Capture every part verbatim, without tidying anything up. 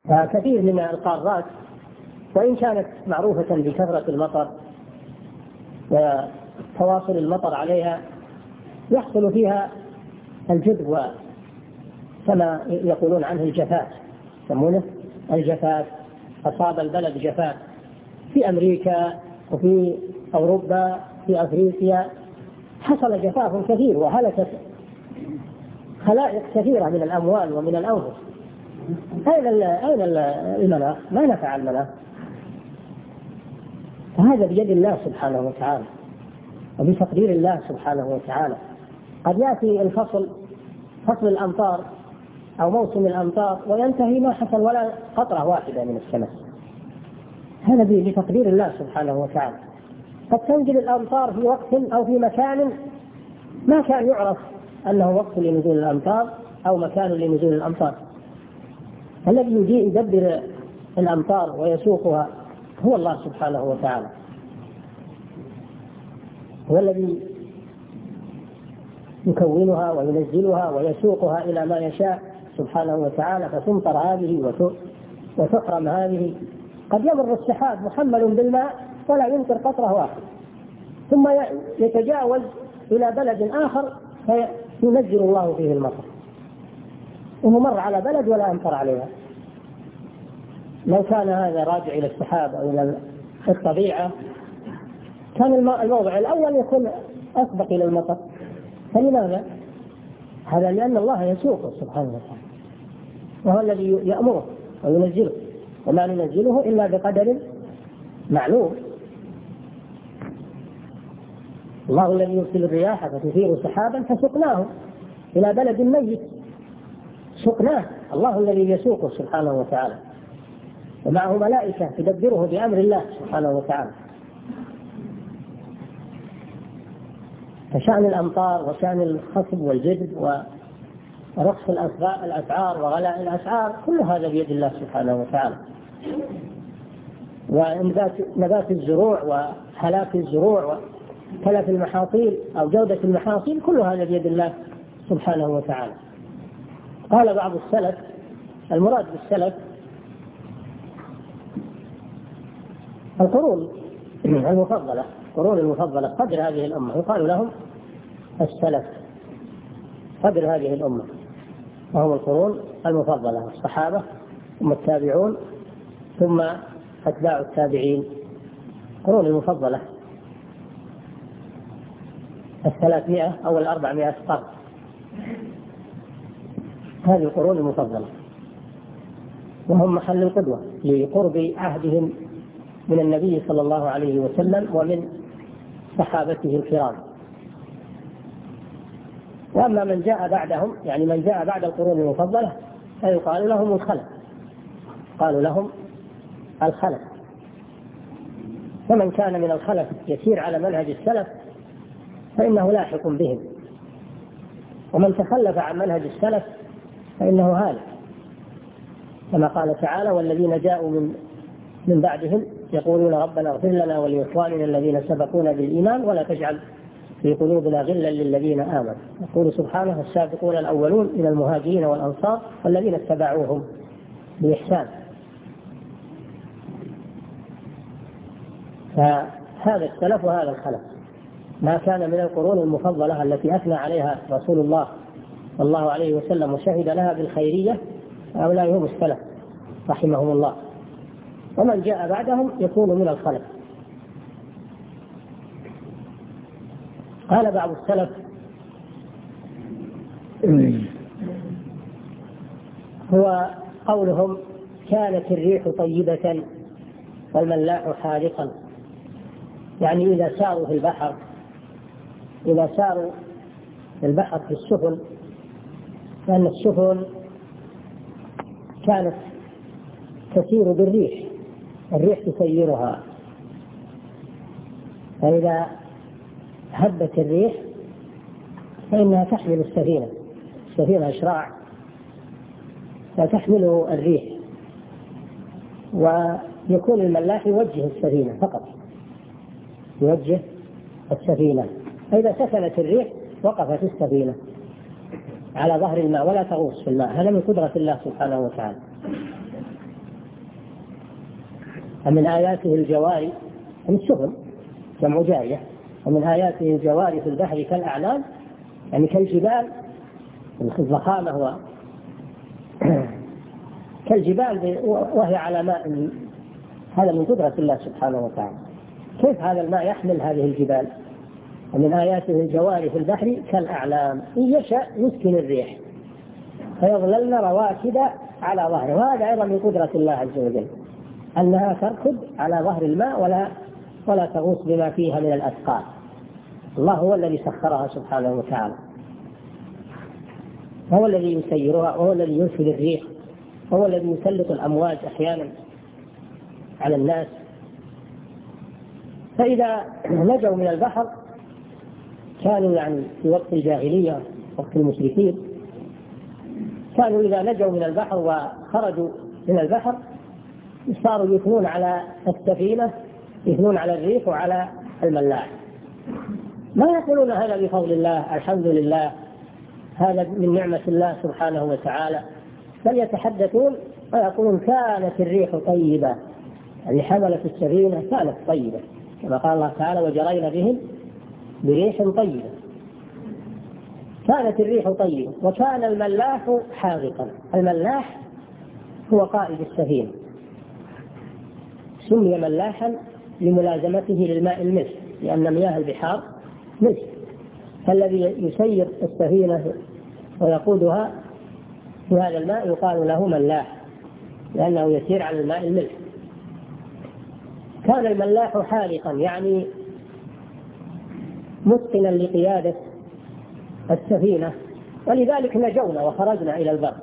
فكثير من القارات وإن كانت معروفة بكثرة المطر وتواصل المطر عليها يحصل فيها الجدب كما يقولون عنه الجفاف، يسمونه الجفاف. أصاب البلد جفاف في أمريكا وفي أوروبا في أفريقيا حصل جفاف كثير وهلكت خلائق كثيرة من الأموال ومن الأنفس. أين أين المناخ؟ ما نفع المناخ. فهذا بيد الله سبحانه وتعالى وبتقدير الله سبحانه وتعالى. قد يأتي الفصل فصل الأمطار أو موسم الأمطار وينتهي ما حصل ولا قطرة واحدة من السماء، هذا بتقدير الله سبحانه وتعالى. قد تنزل الأمطار في وقت أو في مكان ما كان يعرف أنه وقت لنزول الأمطار أو مكان لنزول الأمطار. الذي يجي يدبر الأمطار ويسوقها هو الله سبحانه وتعالى، هو الذي يكونها وينزلها ويسوقها إلى ما يشاء سبحانه وتعالى، فتمطر هذه وتحرم هذه. قد يمر السحاب محمل بالماء ولا يمطر قطرة واحدة، ثم يتجاوز إلى بلد آخر فينزل الله فيه المطر، وهو مر على بلد ولا أمطر عليها. لو كان هذا راجع إلى السحاب أو إلى الطبيعة كان الموضع الأول يكون أسبق إلى المطر. فلماذا؟ هذا لأن الله يسوقه سبحانه وتعالى، وهو الذي يأمره وينزله، وما ننزله إلا بقدر معلوم. الله الذي يرسل الرياح فتثير سحابا فسقناه إلى بلد ميت، سقناه. الله الذي يسوقه سبحانه وتعالى، ومعه ملائكة تدبره بأمر الله سبحانه وتعالى. فشأن الأمطار وشأن الخصب والجدب ورقص الأسعار وغلاء الأسعار كل هذا بيد الله سبحانه وتعالى. ونبات الزروع وهلاك الزروع وتلف المحاصيل أو جودة المحاصيل كل هذا بيد الله سبحانه وتعالى. قال بعض السلف المراد بالسلف القرون المفضلة، القرون المفضلة قدر هذه الأمة، يقال لهم السلف قدر هذه الأمة، وهم القرون المفضلة، الصحابة ثم التابعون ثم أتباع التابعين، القرون المفضلة الثلاثمائة أو الأربعمائة قرن، هذه القرون المفضلة، وهم محل القدوة لقرب عهدهم من النبي صلى الله عليه وسلم ومن صحابته الكرام. وأما من جاء بعدهم يعني من جاء بعد القرون المفضلة فيقال لهم الخلف، قالوا لهم الخلف. فمن كان من الخلف يسير على منهج السلف فإنه لاحق بهم، ومن تخلف عن منهج السلف فإنه هالك، كما قال تعالى: والذين جاءوا من من بعدهم يقولون ربنا اغفر لنا ولإخواننا الذين سبقونا بالإيمان ولا تجعل في قلوبنا غلا للذين آمنوا. يقول سبحانه: السابقون الأولون من المهاجرين والأنصار والذين اتبعوهم بإحسان. فهذا السلف وهذا الخلف. ما كان من القرون المفضلة التي أثنى عليها رسول الله صلى الله عليه وسلم وشهد لها بالخيرية هؤلاء هم السلف رحمهم الله، ومن جاء بعدهم يكون من الخلف. قال بعض السلف: هو قولهم: كانت الريح طيبة والملاح حارقا، يعني إذا ساروا في البحر إذا ساروا في البحر في السفن، لأن السفن كانت تسير بالريح، الريح تسيرها، فإذا هبت الريح فإنها تحمل السفينة، السفينة إشراع فتحمله الريح، ويكون الملاح يوجه السفينة فقط، يوجه السفينة، فإذا سكنت الريح وقفت السفينة على ظهر الماء ولا تغوص في الماء. هذا من قدرة الله سبحانه وتعالى. ومن آياته الجواري في السفن جمع جارية، ومن آياته الجواري في البحر كالأعلام يعني كالجبال الضخامة هو كالجبال وهي على ماء، هذا من قدرة الله سبحانه وتعالى. كيف هذا الماء يحمل هذه الجبال؟ ومن آياته الجواري في البحر كالأعلام إن يشاء يسكن الريح فيظللن رواكد على ظهره. وهذا أيضا من قدرة الله عز وجل أنها تركض على ظهر الماء ولا ولا تغوص بما فيها من الأثقال. الله هو الذي سخرها سبحانه وتعالى، هو الذي يسيرها، وهو الذي يرسل الريح، هو الذي يسلط الأمواج أحيانا على الناس. فإذا نجوا من البحر كانوا يعني في وقت الجاهلية وقت المشركين كانوا إذا نجوا من البحر وخرجوا من البحر صاروا يثنون على السفينة، يثنون على الريح وعلى الملاح، ما يقولون هذا بفضل الله الحمد لله هذا من نعمة الله سبحانه وتعالى، بل يتحدثون ويقولون كانت الريح طيبة، اللي حملت السفينة كانت طيبة كما قال الله تعالى وجرينا بهم بريح طيبة. كانت الريح طيبة وكان الملاح حاذقا. الملاح هو قائد السفينة، سمي ملاحا لملازمته للماء الملح، لأن مياه البحار ملح، فالذي يسير السفينة ويقودها في هذا الماء يقال له ملاح لأنه يسير على الماء الملح. كان الملاح حاذقا يعني متقنا لقيادة السفينة، ولذلك نجونا وخرجنا إلى البر.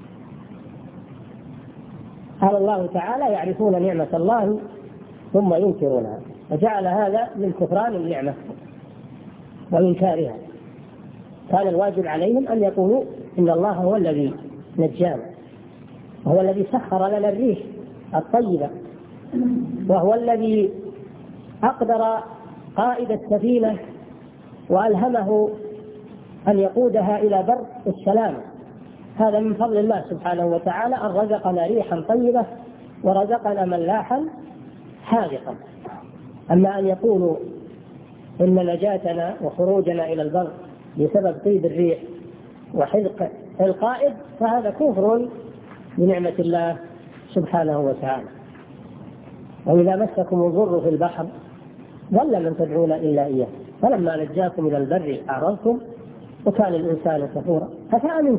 قال الله تعالى يعرفون نعمة الله ثم ينكرونها، فجعل هذا من كفران النعمة وإنكارها. كان الواجب عليهم أن يقولوا إن الله هو الذي نجانا، وهو الذي سخر لنا الريح الطيبة، وهو الذي أقدر قائد السفينة وألهمه أن يقودها إلى بر السلام. هذا من فضل الله سبحانه وتعالى أن رزقنا ريحا طيبة ورزقنا ملاحا حاذقا. أما أن يقولوا إن نجاتنا وخروجنا إلى البر بسبب طيب الريح وحذق القائد فهذا كفر بنعمة الله سبحانه وتعالى. وإذا مسكم الضر في البحر ضل من تدعون إلا إياه فلما نجاكم إلى البر أعرضتم وكان الإنسان كفورا. أفأمنتم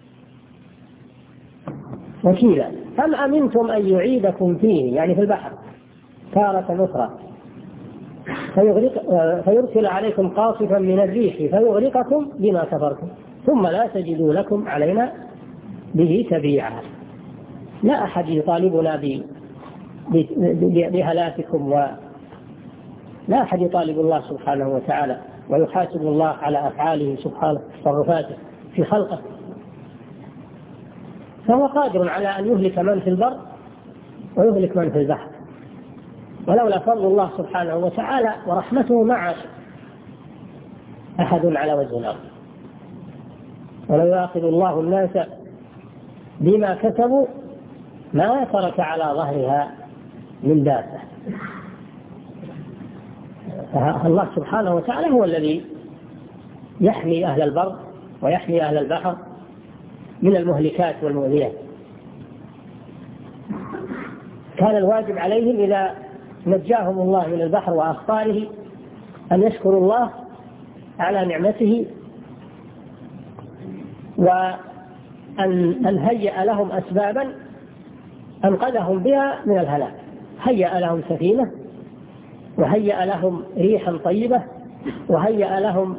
وكيلا أم أمنتم أن يعيدكم فيه يعني في البحر تارة أخرى فيغرق فيرسل عليكم قاصفا من الريح فيغرقكم بما كفرتم ثم لا تجدوا لكم علينا به تبيعا. لا أحد يطالبنا بهلاككم ولا أحد يطالب الله سبحانه وتعالى ويحاسب الله على أفعاله سبحانه تصرفاته في خلقه، فهو قادر على أن يهلك من في البر ويهلك من في البحر. ولولا فضل الله سبحانه وتعالى ورحمته مع أحد على وجه الأرض. ولو يأخذ الله الناس بما كسبوا ما ترك على ظهرها من دابة. الله سبحانه وتعالى هو الذي يحمي أهل البر ويحمي أهل البحر من المهلكات والمؤذيات. كان الواجب عليهم إذا نجاهم الله من البحر وأخطاره أن يشكروا الله على نعمته وأن هيأ لهم أسبابا أنقذهم بها من الهلاك. هيأ لهم سفينة وهيأ لهم ريحا طيبة وهيأ لهم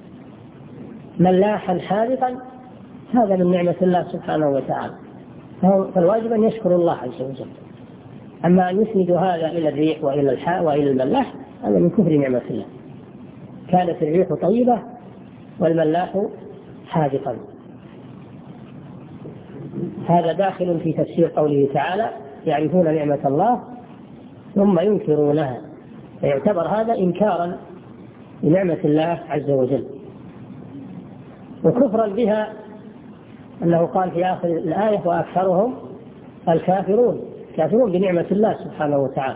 ملاحا حاذقا. هذا من نعمة الله سبحانه وتعالى، فالواجب أن يشكر الله عز وجل. أما أن يسند هذا إلى الريح وإلى الحاء وإلى الملاح هذا من كفر نعمة الله. كانت الريح طيبة والملاح حاذقا. هذا داخل في تفسير قوله تعالى يعرفون نعمة الله ثم ينكرونها، فيعتبر هذا إنكارا لنعمة الله عز وجل وكفرا بها، أنه قال في آخر الآية وأكثرهم الكافرون. كافرون بنعمة الله سبحانه وتعالى.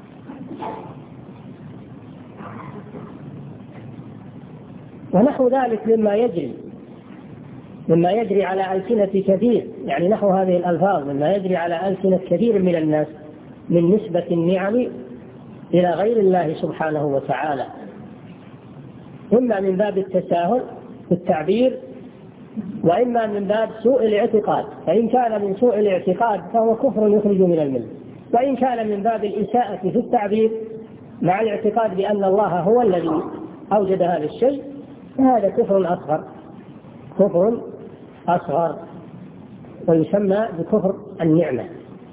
ونحو ذلك مما يجري مما يجري على ألسنة كثير، يعني نحو هذه الألفاظ مما يجري على ألسنة كثير من الناس من نسبة النعم إلى غير الله سبحانه وتعالى، إما من باب التساهل في التعبير وإما من باب سوء الاعتقاد، فإن كان من سوء الاعتقاد فهو كفر يخرج من الملة، وإن كان من باب الإساءة في التعبير مع الاعتقاد بأن الله هو الذي أوجد هذا الشيء فهذا كفر أصغر كفر أصغر ويسمى بكفر النعمة.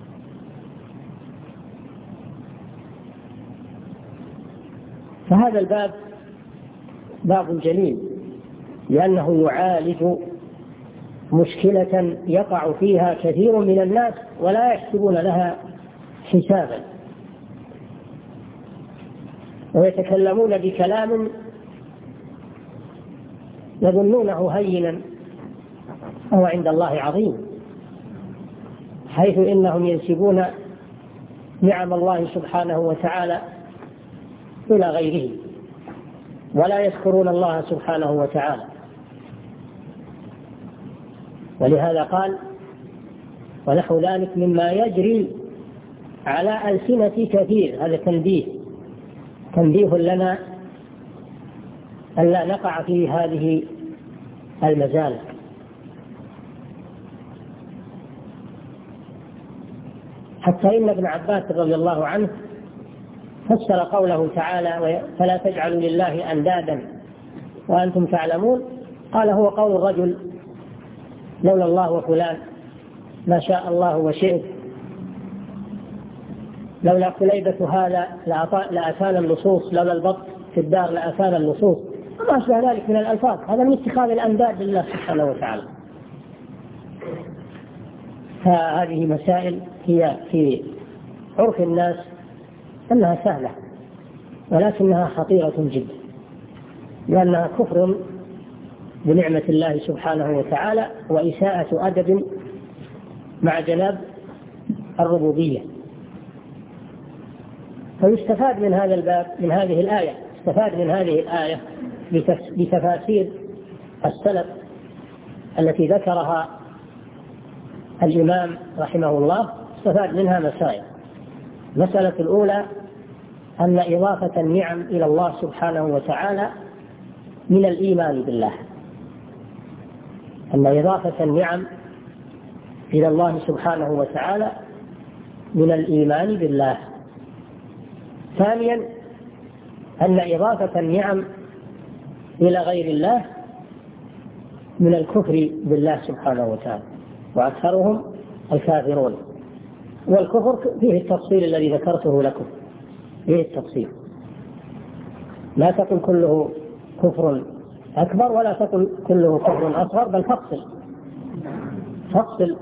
فهذا الباب باب جليل لأنه يعالج مشكلة يقع فيها كثير من الناس ولا يحسبون لها حسابا، ويتكلمون بكلام يظنونه هينا وهو عند الله عظيم، حيث إنهم ينسبون نعم الله سبحانه وتعالى إلى غيره ولا يذكرون الله سبحانه وتعالى. ولهذا قال ونحو ذلك مما يجري على ألسنة كثير، هذا تنبيه تنبيه لنا ألا نقع في هذه المزالق. حتى إن ابن عباس رضي الله عنه فسر قوله تعالى فلا تجعلوا لله أندادا وأنتم تعلمون، قال هو قول الرجل لولا الله وفلان ما شاء الله وشئت، لولا كليبة هذا لأتانا اللصوص، لولا البط في الدار لأتانا اللصوص، وما أشبه ذلك من الألفاظ. هذا من اتخاذ الأنداد لله سبحانه وتعالى. فهذه مسائل هي في عرف الناس أنها سهلة ولكنها خطيرة جدا، لأنها كفر بنعمة الله سبحانه وتعالى وإساءة أدب مع جناب الربوبية. فيستفاد من هذا الباب من هذه الآية استفاد من هذه الآية بتفاسير السلف التي ذكرها الإمام رحمه الله. استفاد منها مسائل. المسألة الأولى أن إضافة النعم إلى الله سبحانه وتعالى من الإيمان بالله، أن إضافة النعم إلى الله سبحانه وتعالى من الإيمان بالله. ثانيا أن إضافة النعم إلى غير الله من الكفر بالله سبحانه وتعالى، وأكثرهم الكافرون. والكفر فيه التفصيل الذي ذكرته لكم، فيه التفصيل، لا تقل كله كفر أكبر ولا تقل كله كفر أصغر، بل فصل فصل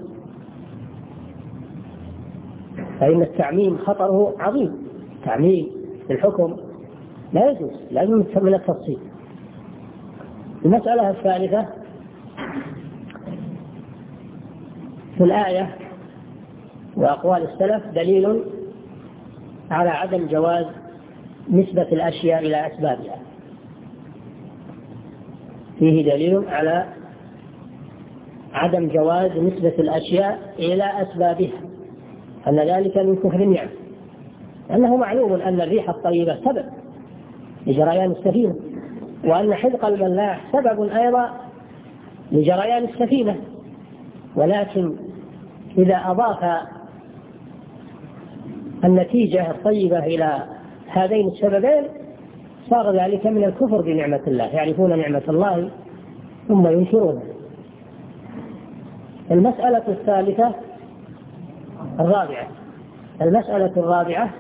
فإن التعميم خطره عظيم. تعميم الحكم لا يجوز، لازم من التفصيل. المسألة الثالثة في الآية وأقوال السلف دليل على عدم جواز نسبة الأشياء إلى أسبابها. فيه دليل على عدم جواز نسبة الأشياء إلى أسبابها، أن ذلك من كفر النعم، أنه معلوم أن الريح الطيبة سبب لجريان السفينة، وأن حذق الملاح سبب أيضا لجريان السفينة، ولكن إذا أضاف النتيجة الطيبة إلى هذين السببين صار ذلك من الكفر بنعمة الله، يعرفون نعمة الله ثم ينكرونها. المسألة الثالثة الرابعة المسألة الرابعة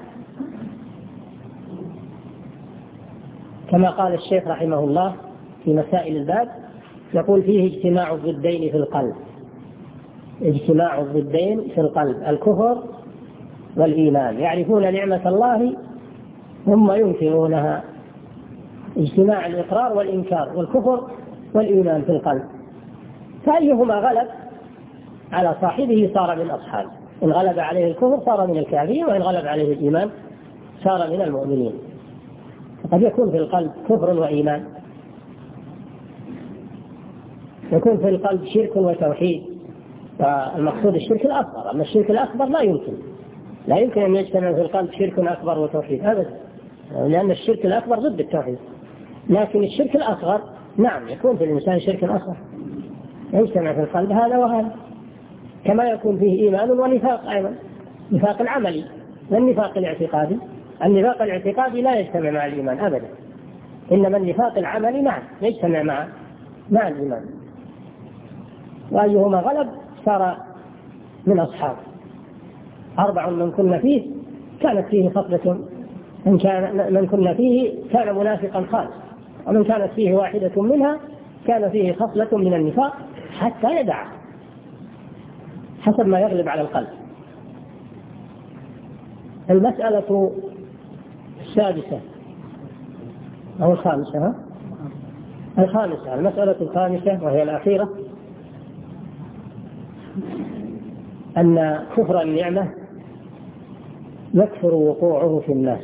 كما قال الشيخ رحمه الله في مسائل الباب، يقول فيه اجتماع الضدين في القلب اجتماع الضدين في القلب الكفر والإيمان، يعرفون نعمة الله ثم ينكرونها، اجتماع الإقرار والإنكار والكفر والإيمان في القلب، فأيهما غلب على صاحبه صار من أصحابه. إن غلب عليه الكفر صار من الكافرين، وإن غلب عليه الإيمان صار من المؤمنين. قد يكون في القلب كفر وإيمان، يكون في القلب شرك وتوحيد، فالمقصود الشرك الأصغر. أما الشرك الأكبر لا يمكن لا يمكن أن يجتمع في القلب شرك أكبر وتوحيد أبدا، لأن الشرك الأكبر ضد التوحيد. لكن الشرك الأصغر نعم يكون في الإنسان شرك أصغر يجتمع في القلب هذا وهذا، كما يكون فيه إيمان ونفاق أيضا، نفاق العملي والنفاق الاعتقادي. النفاق الاعتقادي لا يجتمع مع الإيمان أبدا، إنما النفاق العملي نعم يجتمع مع مع الإيمان، وأيهما غلب صار من أصحاب. أربع من كنا فيه كانت فيه خصلة، من كان من كنا فيه كان منافقا خالص، ومن كانت فيه واحدة منها كان فيه خصلة من النفاق حتى يدع، حسب ما يغلب على القلب. المسألة السادسة أو الخامسة ها؟ الخامسة المسألة الخامسة وهي الأخيرة، أن كفر النعمة يكثر وقوعه في الناس،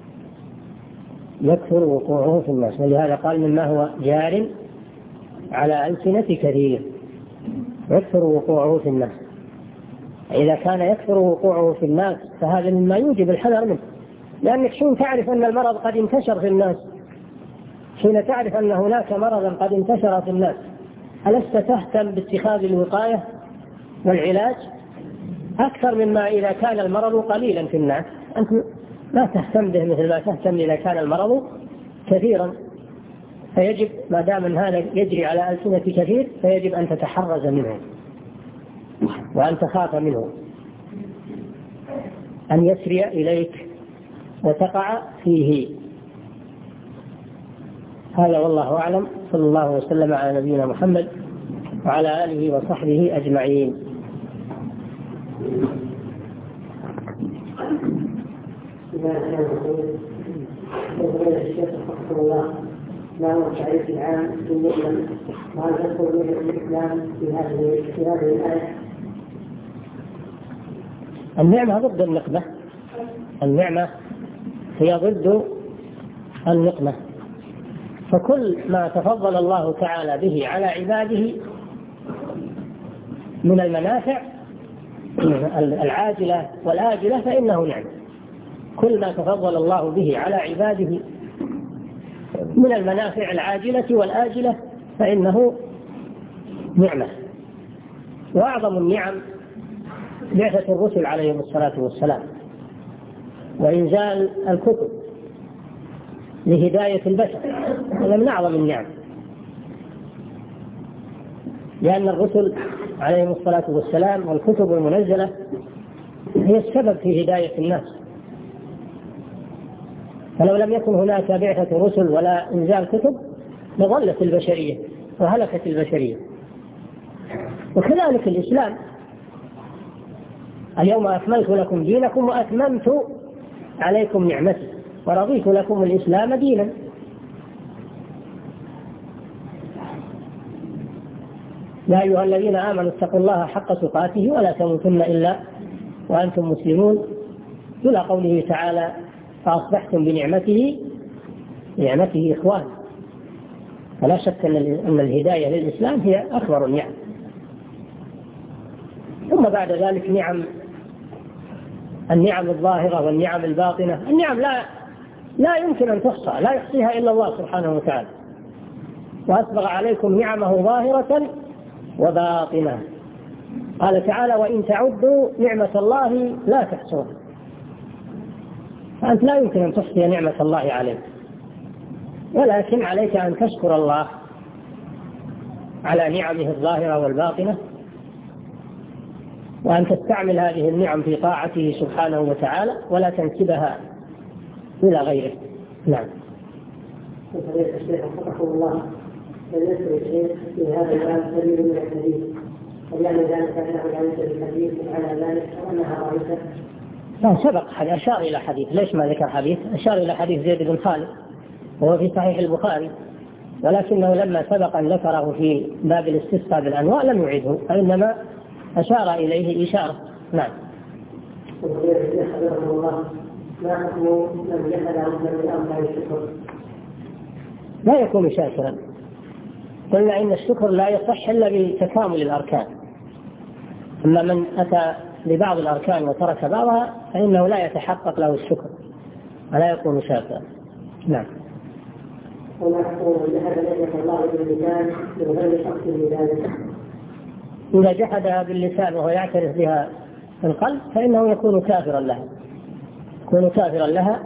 يكثر وقوعه في الناس، ولهذا قال مما هو جار على ألسنة كثير، يكثر وقوعه في الناس. إذا كان يكثر وقوعه في الناس فهذا مما يوجب الحذر منه، لأنك حين تعرف أن المرض قد انتشر في الناس، حين تعرف أن هناك مرضا قد انتشر في الناس، ألست تهتم باتخاذ الوقاية والعلاج أكثر مما إذا كان المرض قليلا في الناس؟ أنت لا تهتم به مثل ما تهتم إذا كان المرض كثيرا. فيجب ما دام أن هذا يجري على ألسنة كثير فيجب أن تتحرز منه وأن تخاف منه أن يسري إليك وتقع فيه. هذا والله أعلم، صلى الله وسلم على نبينا محمد وعلى آله وصحبه أجمعين. ما هو التعريف العام بالنعمة؟ وهل تدخل نعمة الإسلام في هذه في هذه الآية؟ النعمة ضد النقمة، النعمة هي ضد النقمة، فكل ما تفضل الله تعالى به على عباده من المنافع العاجلة والآجلة فإنه نعمة. كل ما تفضل الله به على عباده من المنافع العاجلة والآجلة فإنه نعمة. وأعظم النعم بعثة الرسل عليهم الصلاة والسلام وإنزال الكتب لهداية البشر، هذا من أعظم النعم، لأن الرسل عليهم الصلاة والسلام والكتب المنزلة هي السبب في هداية الناس. فلو لم يكن هناك بعثة رسل ولا إنزال كتب لضلت البشرية وهلكت البشرية. وكذلك الإسلام، اليوم أكملت لكم دينكم وأتممت عليكم نعمتي ورضيت لكم الإسلام دينا. يا أيها الذين آمنوا اتقوا الله حق تقاته ولا تموتن إلا وأنتم مسلمون، إلى قوله تعالى فأصبحتم بنعمته نعمته إخوان. فلا شك أن الهداية للإسلام هي أكبر النعم. ثم بعد ذلك نعم النعم الظاهرة والنعم الباطنة. النعم لا لا يمكن أن تحصى، لا يحصيها إلا الله سبحانه وتعالى. وأسبغ عليكم نعمه ظاهرة وباطنة. قال تعالى وإن تعدوا نعمة الله لا تحصوها. فأنت لا يمكن أن تحصي نعمة الله عليك، ولكن عليك أن تشكر الله على نعمه الظاهرة والباطنة، وأن تستعمل هذه النعم في طاعته سبحانه وتعالى ولا تنسبها إلى غيره. نعم. الشيخ حفظه الله بالنسبة للشيخ في هذا الباب دليل من الحديث، ولأن ذلك أنه ليس بالحديث على ذلك وأنها ضعيفة. لا سبق أشار إلى حديث، ليش ما ذكر حديث؟ أشار إلى حديث زيد بن خالد وهو في صحيح البخاري، ولكنه لما سبق أن ذكره في باب الاستسقاء بالأنواع لم يعيده، فإنما أشار إليه إشارة. نعم. حفظكم الله، ما حكم من جحد ركنا من أركان الشكر؟ لا يكون شاكرا. قلنا إن الشكر لا يصح إلا بتكامل الأركان، أما من أتى ببعض الأركان وترك بعضها فإنه لا يتحقق له الشكر ولا يكون شاكرا. نعم. وما حكم من جحد نعمة الله باللسان من غير شخص بذلك؟ إذا جحدها باللسان وهو يعترف بها في القلب فإنه يكون كافرا لها، يكون كافرا لها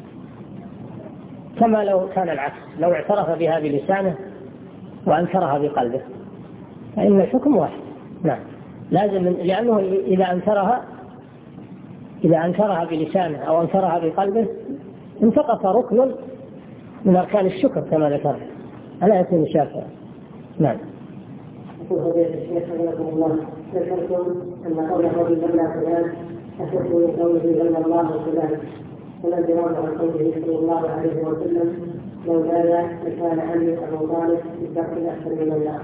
كما لو كان العكس، لو اعترف بها بلسانه وأنكرها بقلبه فإن الحكم واحد. نعم، لازم، لأنه إذا أنكرها إذا أنكرها بلسانه أو أنكرها بقلبه انتقص ركن من أركان الشكر كما ذكرنا، ألا يكون شاكرا. نعم. يقول فضيلة الشيخ حفظكم الله، ذكرتم أن قوله بلغنا فلان أشد من قوله بلغ الله فلان، فلا جواب عن قوله صلى الله عليه وسلم لو لا لكان علي أبو طالب بالدرك أحسن من النار.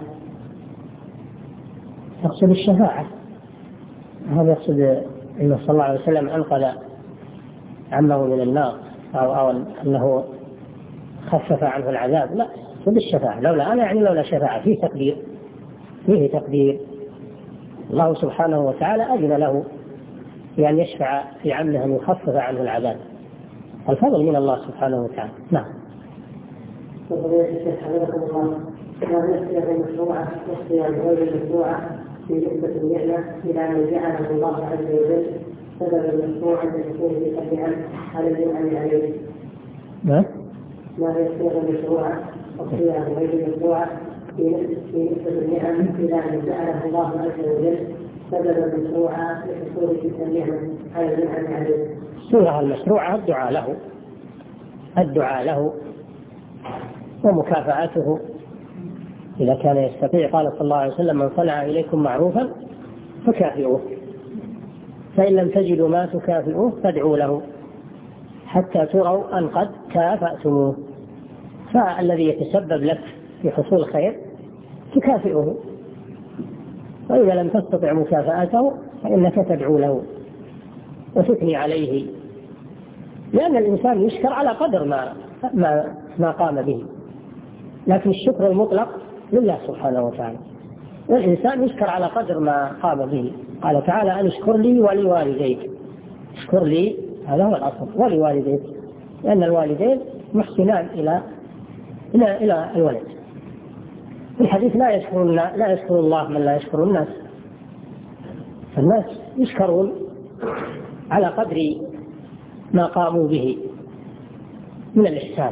يقصد الشفاعة، هذا يقصد أن صلى الله عليه وسلم أنقذ عمه من النار أو, أو أنه خفف عنه العذاب، لا، يقصد الشفاعة. لولا أنا يعني لولا شفاعة، فيه تقدير، فيه تقدير. الله سبحانه وتعالى أذن له بأن يشفع في عمله أن يخفف عنه العذاب، الفضل من الله سبحانه وتعالى. نعم. فضيلة الشيخ حفظكم الله، ما نسبة المشروعة واختيار غير المشروعة في نسبة النعمة إلى من جعله الله عز وجل سببا مشروعا يكون بقدر على الإنعام عليه؟ نعم. ما يصير المشروعة واختيار غير المشروعة في نسبة النعم إلى من جعله الله عز وجل سببا مشروعا لحصول تلك النعمة على الإنعام عليه؟ الصورة المشروعة الدعاء له، الدعاء له ومكافأته إذا كان يستطيع. قال صلى الله عليه وسلم من صنع إليكم معروفا فكافئوه، فإن لم تجدوا ما تكافئوه فادعوا له حتى تروا أن قد كافأتموه. فالذي يتسبب لك في حصول خير تكافئه، وإذا لم تستطع مكافأته فإنك تدعو له وتثني عليه، لأن الإنسان يشكر على قدر ما ما, ما قام به، لكن الشكر المطلق لله سبحانه وتعالى، والإنسان يشكر على قدر ما قام به. قال تعالى أن اشكر لي ولوالديك، اشكر لي، هذا هو الأصل، ولوالديك، لأن الوالدين محسنان إلى إلى إلى الولد. في الحديث لا يشكر لا يشكر الله من لا يشكر الناس، فالناس يشكرون على قدر ما قاموا به من الإحسان،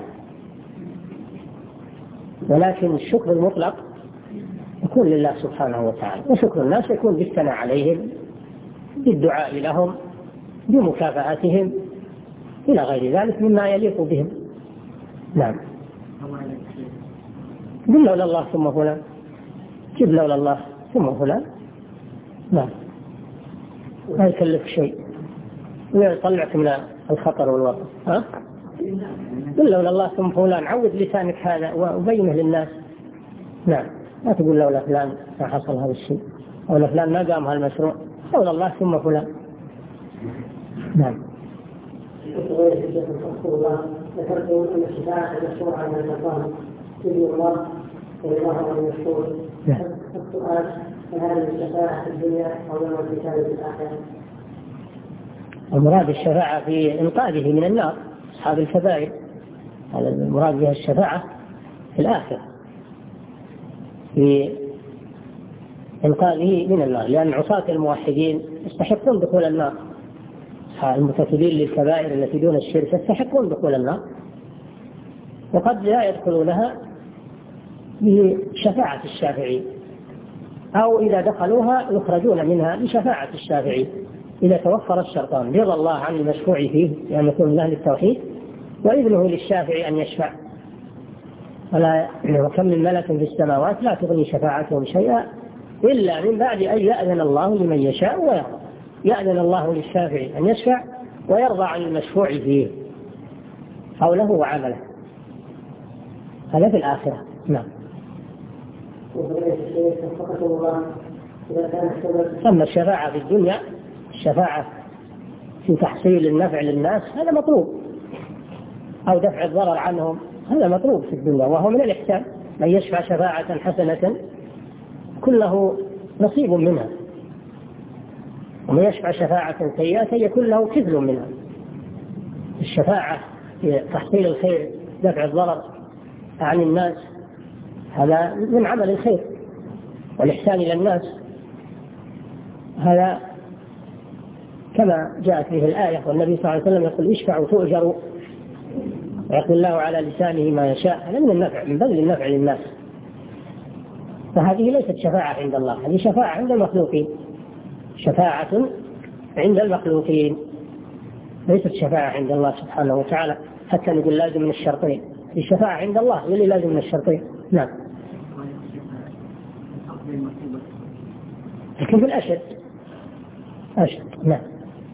ولكن الشكر المطلق يكون لله سبحانه وتعالى، وشكر الناس يكون بالثناء عليهم، بالدعاء لهم، بمكافأتهم إلى غير ذلك مما يليق بهم. نعم. قل لولا الله ثم فلان، جب لولا الله ثم فلان. نعم، لا يكلف شيء ويطلعك من الخطر والوطن. ها؟ قل لولا الله ثم فلان، عود لسانك هذا وبينه للناس. نعم، لا تقول لولا فلان ما حصل هذا الشيء، أو لولا فلان ما قام هالمشروع، لولا الله ثم فلان. نعم. ذكرت أن الشفاعة مشروعة من المقام يدعو الله ويظهر من المشروع. السؤال: هل الشفاعة في الدنيا أو يوم القيامة في الآخرة؟ المراد الشفاعة في إنقاذه من النار، أصحاب الكبائر، هذا المراد بها الشفاعة في الآخرة في إنقاذه من النار، لأن عصاة الموحدين يستحقون دخول النار، المرتكبين للكبائر التي دون الشرك يستحقون دخول النار، وقد لا يدخلونها بشفاعة الشافعين، أو إذا دخلوها يخرجون منها بشفاعة الشافعين إذا توفر الشرطان: رضا الله عن المشفوع فيه لأن يكون من أهل التوحيد، وإذنه للشافع أن يشفع. ولا وكم من ملك في السماوات لا تغني شفاعتهم شيئا إلا من بعد أن يأذن الله لمن يشاء ويرضى. يأذن الله للشافع أن يشفع ويرضى عن المشفوع فيه قوله وعمله. هذا في الآخرة. نعم. الله إذا كان السبب أما الشفاعة في الدنيا، الشفاعة في تحصيل النفع للناس هذا مطلوب، أو دفع الضرر عنهم هذا مطلوب في الدنيا، وهو من الإحسان. من يشفع شفاعة حسنة كله نصيب منها، ومن يشفع شفاعة سيئة يكون له كفل منها. الشفاعة في تحصيل الخير دفع الضرر عن الناس هذا من عمل الخير، والإحسان إلى الناس هذا كما جاءت به الآية، والنبي صلى الله عليه وسلم يقول اشفعوا تؤجروا، ويقول الله على لسانه ما يشاء. هذا من النفع، من بذل النفع للناس. فهذه ليست شفاعة عند الله، هذه شفاعة عند المخلوقين، شفاعة عند المخلوقين ليست شفاعة عند الله سبحانه وتعالى حتى نقول لازم من الشرطين. الشفاعة عند الله اللي لازم من الشرطين. نعم، لكن في الأشد أشد. نعم.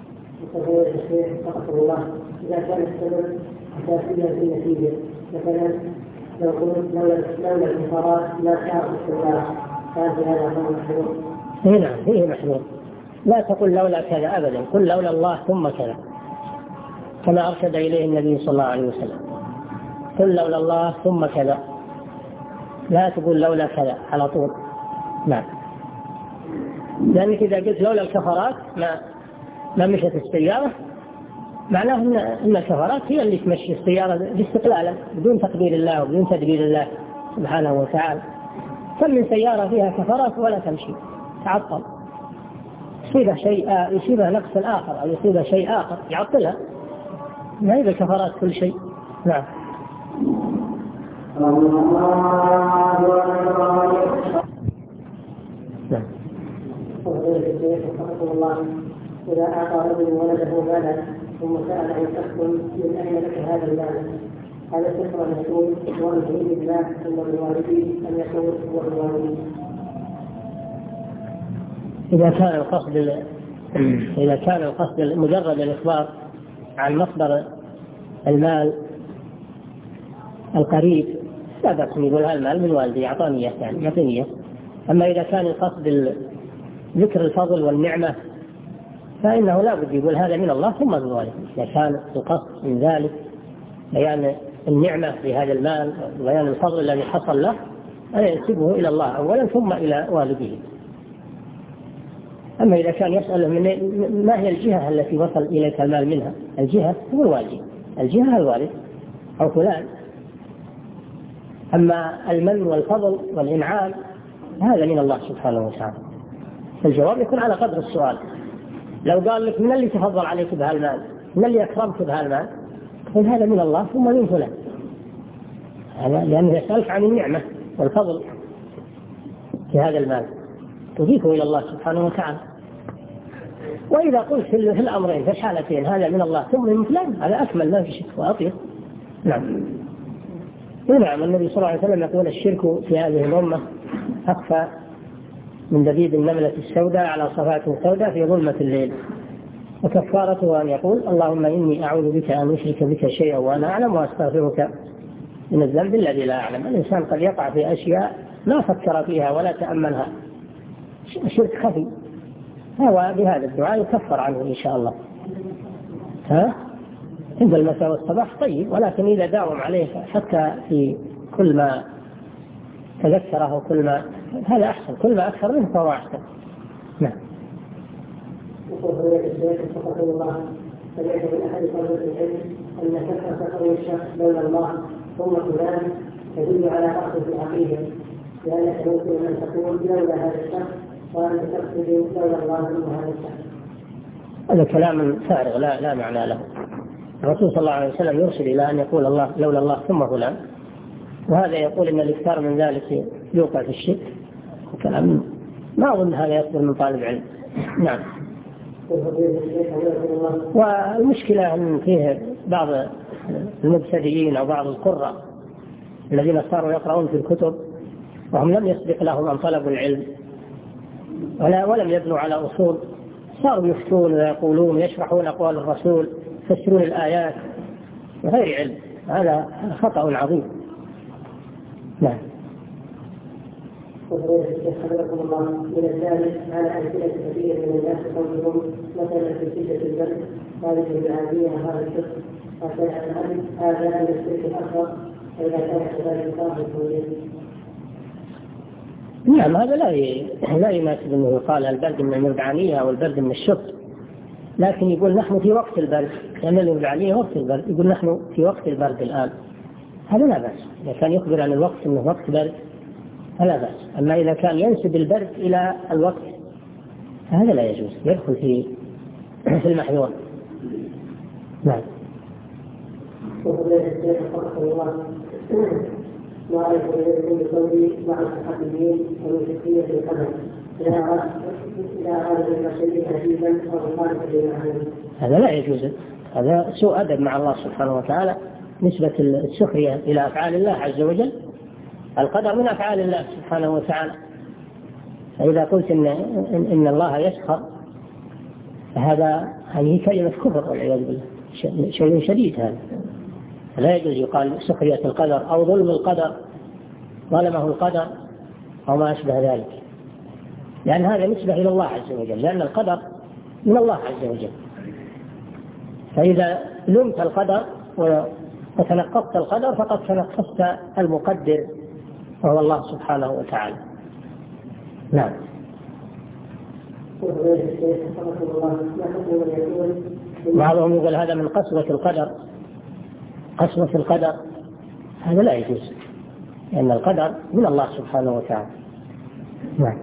الله إذا كان السبب أساسيا في النتيجة، مثلا لو قلت لولا الانفراد لا تعرف السيارة، هذا هذا هو محظور. نعم فيه محظور. لا تقل لولا كذا أبدا، قل لولا الله ثم كذا، كما أرشد إليه النبي صلى الله عليه وسلم. قل لولا الله ثم كذا، لا تقول لولا كذا على طول. نعم، لأنك إذا قلت لولا الكفرات ما ما مشت السيارة، معناه أن الكفرات هي اللي تمشي السيارة باستقلالا بدون تقدير الله وبدون تدبير الله سبحانه وتعالى. كم من سيارة فيها كفرات ولا تمشي، تعطل، يصيبها شيء، يصيبها نقص آخر أو يصيبها شيء آخر يعطلها. ما هي الكفرات كل شيء. نعم. نعم. إذا أعطى رجل ولده مالا ثم سأل عن شخص من أين لك هذا المال، هذا سفر أن يقول والدين بالله ثم بالوالدين أن يقول والوالدين. إذا كان القصد إذا كان القصد مجرد الإخبار عن مصدر المال القريب لا بأس يقول هذا المال من والدي أعطاني يعني يعطيني. أما إذا كان القصد ذكر الفضل والنعمة فإنه لا بد يقول هذا من الله ثم من والده. إذا كان القصد من ذلك بيان النعمة بهذا المال وبيان الفضل الذي حصل له أن ينسبه إلى الله أولا ثم إلى والده. أما إذا كان يسأل من ما هي الجهة التي وصل إليك المال منها، الجهة هو الوالد، الجهة الوالد أو فلان. أما المن والفضل والإنعام هذا من الله سبحانه وتعالى. الجواب يكون على قدر السؤال. لو قال لك من اللي تفضل عليك بهالمال، من اللي أكرمك بهالمال، قل هذا من الله ثم من فلان، هذا لأنه يسألك عن النعمة والفضل في هذا المال تضيفه إلى الله سبحانه وتعالى. وإذا قلت في الأمرين في الحالتين هذا من الله ثم من فلان هذا أكمل ما في شك وأطيب. نعم. ونعم النبي صلى الله عليه وسلم يقول الشرك في هذه الأمة أخفى من دبيب النملة السوداء على صفات سوداء في ظلمة الليل، وكفارته أن يقول اللهم إني أعوذ بك أن أشرك بك شيئا وأنا أعلم وأستغفرك من الذنب الذي لا أعلم. الإنسان قد يقع في أشياء لا فكر فيها ولا تأملها، شرك خفي، هو بهذا الدعاء يكفر عنه إن شاء الله. ها عند المساء والصباح طيب، ولكن إذا داوم عليه حتى في كل ما تذكره كل ما هذا أحسن، كل ما أكثر منه فهو أحسن. نعم. يقول الشيخ سبحانه الله سمعت من أحد طلبة العلم أن كثرة قول الشخص لولا الله ثم فلان تدل على ضعف في العقيدة، لأنك يمكن أن تقول لولا هذا الشخص وأن تقصد لولا الله ثم هذا الشخص. هذا كلام فارغ لا لا معنى له. الرسول صلى الله عليه وسلم يرشد إلى أن يقول الله لولا الله ثم فلان، وهذا يقول إن الإكثار من ذلك يوقع في الشرك، كلام ما أظن هذا يصدر من طالب علم. نعم. والمشكلة أن فيه بعض المبتدئين أو بعض القراء الذين صاروا يقرؤون في الكتب وهم لم يسبق لهم أن طلبوا العلم ولا ولم يبنوا على أصول، صاروا يفتون ويقولون ويشرحون أقوال الرسول يفسرون الآيات بغير علم، هذا خطأ عظيم. نعم. وفضيلة الشيخ حفظكم الله، من الثالث على أمثلة كثير من الناس قولهم مثلا في شدة البرد هذه العادية هذا الشخص هذا من الشرك الأكبر فإذا كان كذلك صاحب التوحيد. نعم، هذا لا لا يناسب انه يقال البرد من المرجعانية او البرد من الشرك، لكن يقول نحن في وقت البرد، لأن المرجعانية وقت البرد، يقول نحن في وقت البرد الآن، هذا لا بأس. إذا كان يخبر عن الوقت انه وقت برد فلا بأس، أما إذا كان ينسب البرد إلى الوقت هذا لا يجوز، يدخل في في المحذور. نعم. وفضيلة الشيخ حفظكم الله، ما أعرف من قولي مع المتحدثين والمشركين في القدر إذا أراد المشركين عجيبا أو مخالفا للمعلوم، هذا لا يجوز، هذا سوء أدب مع الله سبحانه وتعالى، نسبة السخرية إلى أفعال الله عز وجل. القدر من أفعال الله سبحانه وتعالى، فإذا قلت إن, إن الله يسخر فهذا هذه كلمة كفر والعياذ بالله، شيء شديد. هذا لا يجوز يقال سخرية القدر أو ظلم القدر، ظلمه القدر أو ما أشبه ذلك، لأن هذا نسبة إلى الله عز وجل، لأن القدر من الله عز وجل. فإذا لمت القدر وتنقصت القدر فقد تنقصت المقدر وهو الله سبحانه وتعالى. نعم. بعضهم يقول هذا من قسوة القدر، قسوة القدر هذا لا يجوز، لأن القدر من الله سبحانه وتعالى. نعم.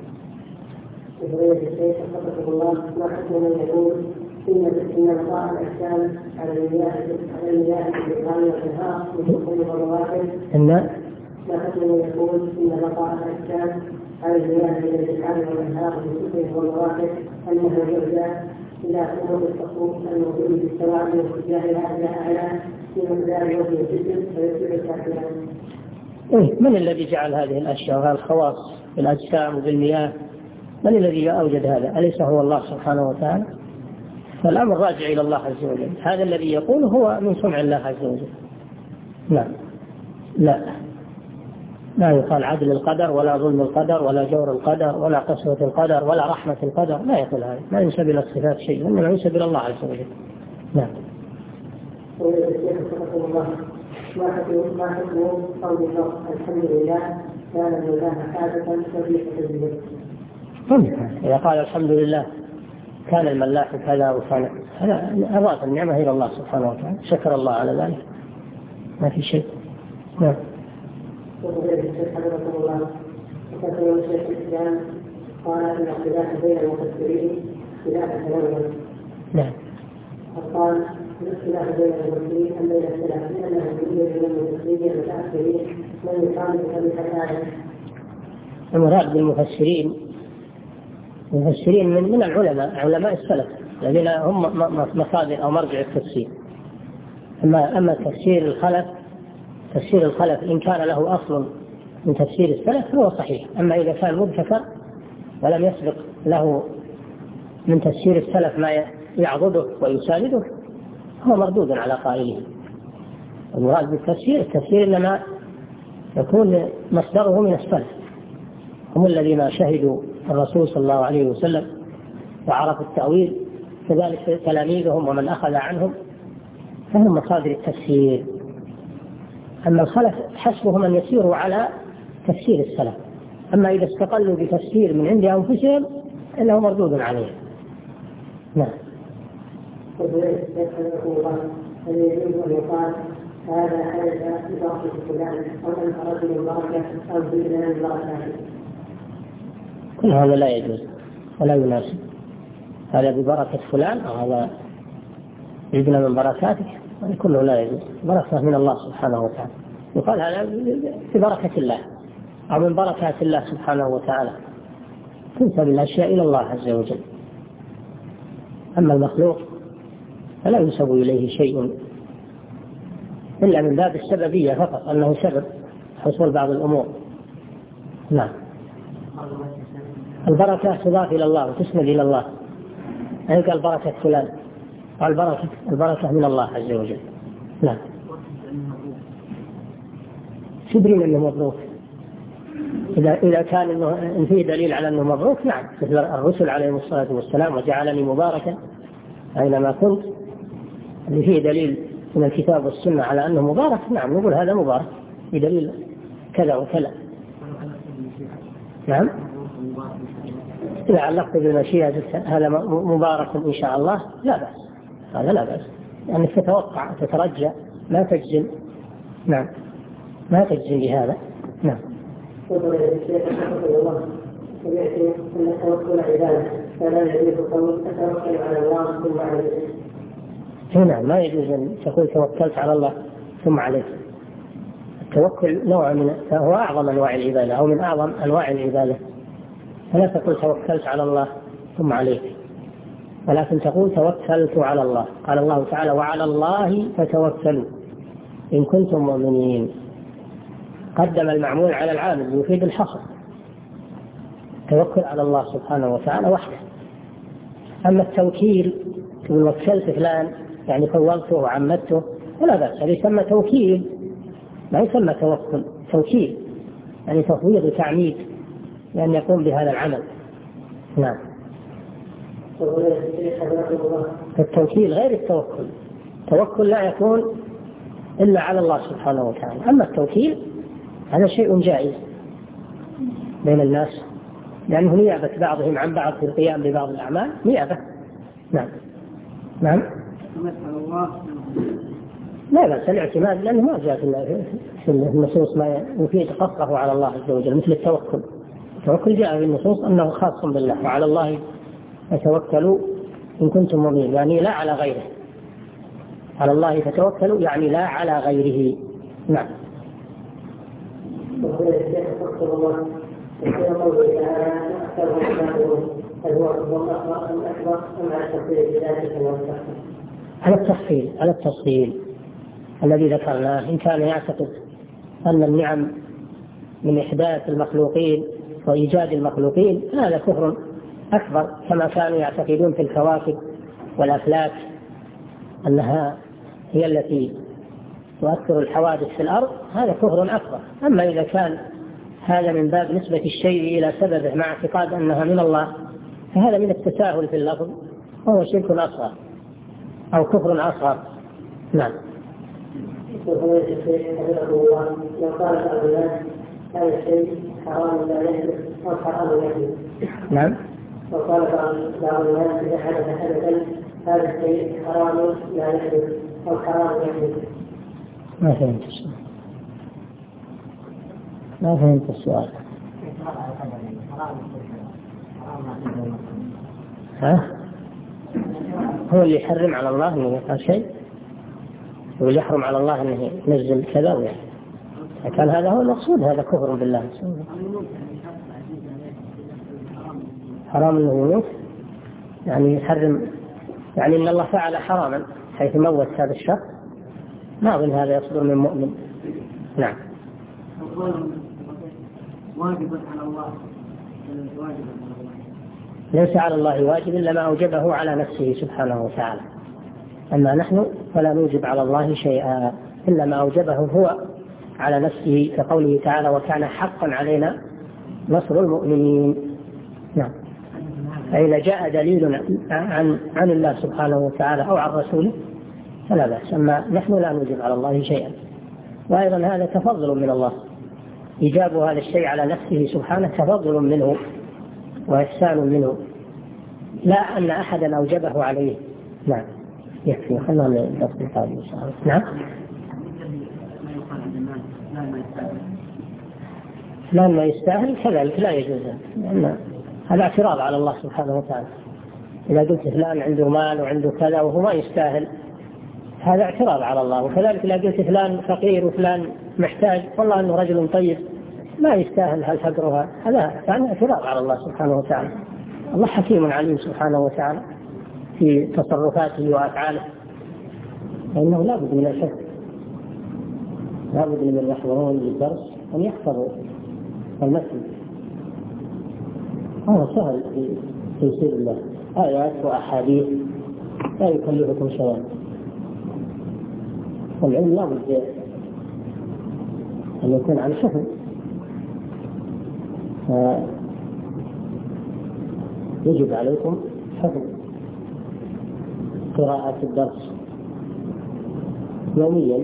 ما حكم من يقول إن إن بقاء الأجسام على المياه على المياه بالإقامة والإنهار من كل الواحد؟ إن ما حكم من يقول إن بقاء الأجسام على المياه بالإقامة والإنهار من كل الواحد أنه يرجع إلى أمور التصوف الموجود في السواعي واتجاهها إلى أعلى في مقدار وجه الجسم ويصير الكافرين؟ إيه، من الذي جعل هذه الأشياء الخواص بالأجسام وبالمياه؟ من الذي أوجد هذا؟ أليس هو الله سبحانه وتعالى؟ فالأمر راجع إلى الله عز وجل، هذا الذي يقول هو من صنع الله عز وجل. نعم. لا لا يقال عدل القدر ولا ظلم القدر ولا جور القدر ولا قسوة القدر ولا رحمة القدر، لا يقول هذا، لا ينسب إلى الصفات شيء، إنما ينسب إلى الله عز وجل. نعم. ما حكم ما حكم قول الله الحمد لله كان لله حاجة كبيرة الذنب؟ إذا قال الحمد لله كان الملاح كذا وكان، هذا أضاف النعمة إلى الله سبحانه وتعالى، شكر الله على ذلك، ما في شيء. نعم. وكثير الشيخ الإسلام قال أن الخلاف بين المفسرين خلاف تنوع. نعم. وقال الخلاف بين المفسرين أن بين الخلاف لأنه يوجد من المفسرين المتأخرين من يقال بكلمة. المراد بالمفسرين المفسرين من من العلماء، علماء السلف الذين هم مصادر أو مرجع التفسير. أما أما تفسير الخلف تفسير الخلف إن كان له أصل من تفسير السلف فهو صحيح، أما إذا كان مبتكر ولم يسبق له من تفسير السلف ما يعضده ويسانده هو مردود على قائله. المراد بالتفسير التفسير إنما يكون مصدره من السلف، هم الذين شهدوا الرسول صلى الله عليه وسلم وعرفوا التأويل، كذلك تلاميذهم ومن أخذ عنهم، فهم مصادر التفسير. أما الخلف حسبهم أن يسيروا على تفسير السلف، أما إذا استقلوا بتفسير من عند أنفسهم إنه مردود عليه. نعم. هل يجوز أن يقال هذا حدث ببركة فلان أو أن أراد البركة أو بإذن البركة؟ كل هذا لا يجوز ولا يناسب، هذا ببركة فلان أو هذا يبنى من بركاتك، كله لا يجوز، بركة من الله سبحانه وتعالى، يقال هذا ببركة الله أو من بركات الله سبحانه وتعالى، تنسب الأشياء إلى الله عز وجل. أما المخلوق فلا ينسب إليه شيء إلا من باب السببية فقط، أنه سبب حصول بعض الأمور. نعم. البركة تضاف إلى الله وتسند إلى الله، يعني قال بركة فلان، البركة البركة من الله عز وجل. نعم. شبرين أنه مبروك إذا إذا كان إنه إن فيه دليل على أنه مبعوث نعم، مثل الرسل عليهم الصلاة والسلام وجعلني مباركا أينما كنت، اللي فيه دليل من الكتاب والسنة على أنه مبارك نعم نقول هذا مبارك بدليل كذا وكذا. نعم إذا علقت بالمشيئة هذا مبارك إن شاء الله لا بأس، هذا لا بأس، يعني تتوقع تترجى ما تجزم. نعم ما تجزم بهذا. نعم. وقال الشيخ رحمه الله يأتي أن التوكل عبادة فلا يجوز قول أتوكل على الله ثم عليه. هنا ما يجوز أن تقول توكلت على الله ثم عليه. التوكل نوع من هو أعظم أنواع العبادة أو من أعظم أنواع العبادة، فلا تقول توكلت على الله ثم عليه، ولكن تقول توكلت على الله. قال الله تعالى وعلى الله فتوكلوا إن كنتم مؤمنين. قدم المعمول على العامل يفيد الحصر، توكل على الله سبحانه وتعالى وحده. أما التوكيل تقول وكلت فلان يعني فوضته وعمدته ولا بأس، هذا يسمى توكيل ما يسمى توكل. توكيل يعني تفويض وتعميد لأن يعني يقوم بهذا العمل. نعم. التوكيل غير التوكل، التوكل لا يكون إلا على الله سبحانه وتعالى. أما التوكيل هذا شيء جائز بين الناس لأنه نيابة بعضهم عن بعض في القيام ببعض الأعمال نيابة. نعم. نعم. لا بأس الاعتماد لأنه ما جاء في النصوص ما يفيد قصره على الله عز وجل مثل التوكل. التوكل جاء في النصوص أنه خاص بالله وعلى الله فتوكلوا إن كنتم مؤمنين، يعني لا على غيره. على الله فتوكلوا يعني لا على غيره. نعم. على التفصيل على التفصيل الذي ذكرناه. إن كان يعتقد أن النعم من إحداث المخلوقين وإيجاد المخلوقين هذا كفر أكبر كما كانوا يعتقدون في الكواكب والأفلاك أنها هي التي تؤثر الحوادث في الأرض، هذا كفر أكبر. أما إذا كان هذا من باب نسبة الشيء إلى سببه مع اعتقاد أنها من الله فهذا من التساهل في اللفظ وهو شرك أصغر أو كفر أصغر. نعم. لو قال بعض الناس هذا الشيء حرام لا يحدث أو حرام يحدث. نعم. لو قال بعض الناس إذا حدث حدثا هذا الشيء حرام لا يحدث أو حرام يحدث. ما فهمت السؤال. ما فهمت السؤال. ها؟ هو اللي يحرم على الله أنه يفعل شيء، هو اللي يحرم على الله أنه ينزل كذا ويحرم. كان هذا هو المقصود هذا كفر بالله. حرام أنه يموت يعني يحرم، يعني أن الله فعل حراما حيث موت هذا الشخص، ما أظن هذا يصدر من مؤمن. نعم. واجب على الله ليس على الله واجب إلا ما أوجبه على نفسه سبحانه وتعالى. أما نحن فلا نوجب على الله شيئا إلا ما أوجبه هو على نفسه كقوله تعالى وكان حقا علينا نصر المؤمنين. نعم. فإذا جاء دليل عن عن الله سبحانه وتعالى أو عن رسوله فلا بأس، أما نحن لا نوجب على الله شيئا. وأيضا هذا تفضل من الله، إيجاب هذا الشيء على نفسه سبحانه تفضل منه وإحسان منه لا أن أحدا أوجبه عليه. نعم. يكفي خلنا ندرس القاضي إن شاء الله. نعم. لا ما يستاهل كذلك لا يجوز، لأن هذا اعتراض على الله سبحانه وتعالى. إذا قلت فلان عنده مال وعنده كذا وهو ما يستاهل هذا اعتراض على الله. وكذلك إذا قلت فلان فقير وفلان محتاج والله أنه رجل طيب ما يستاهل هالفقر، هذا يعني اعتراض على الله سبحانه وتعالى. الله حكيم عليم سبحانه وتعالى في تصرفاته وأفعاله، فإنه لا بد من الحفظ، لا بد من يحضرون للدرس أن يحفظوا المثل. هذا سهل في تيسير الله، آيات وأحاديث لا يكلفكم شيئا. والعلم لا بد أن يكون عن حفظ. يجب عليكم حفظ قراءة الدرس يوميا.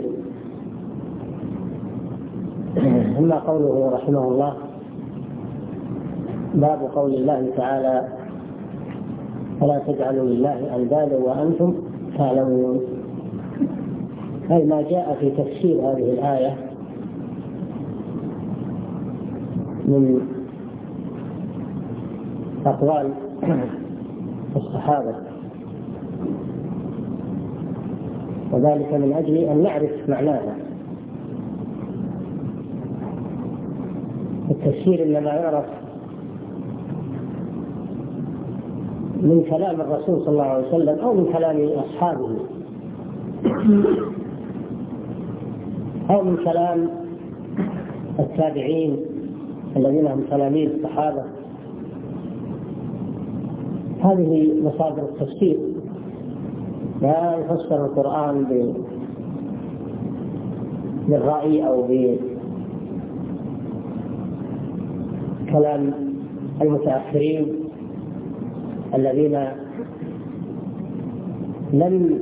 أما قوله رحمه الله باب قول الله تعالى فلا تجعلوا لله أندادا وأنتم تعلمون، أي ما جاء في تفسير هذه الآية من أقوال الصحابة، وذلك من أجل أن نعرف معناها. التفسير إنما يعرف من كلام الرسول صلى الله عليه وسلم أو من كلام أصحابه أو من كلام التابعين الذين هم تلاميذ الصحابة. هذه مصادر التفسير. لا يفسر القرآن بالرأي أو بكلام المتأخرين الذين لم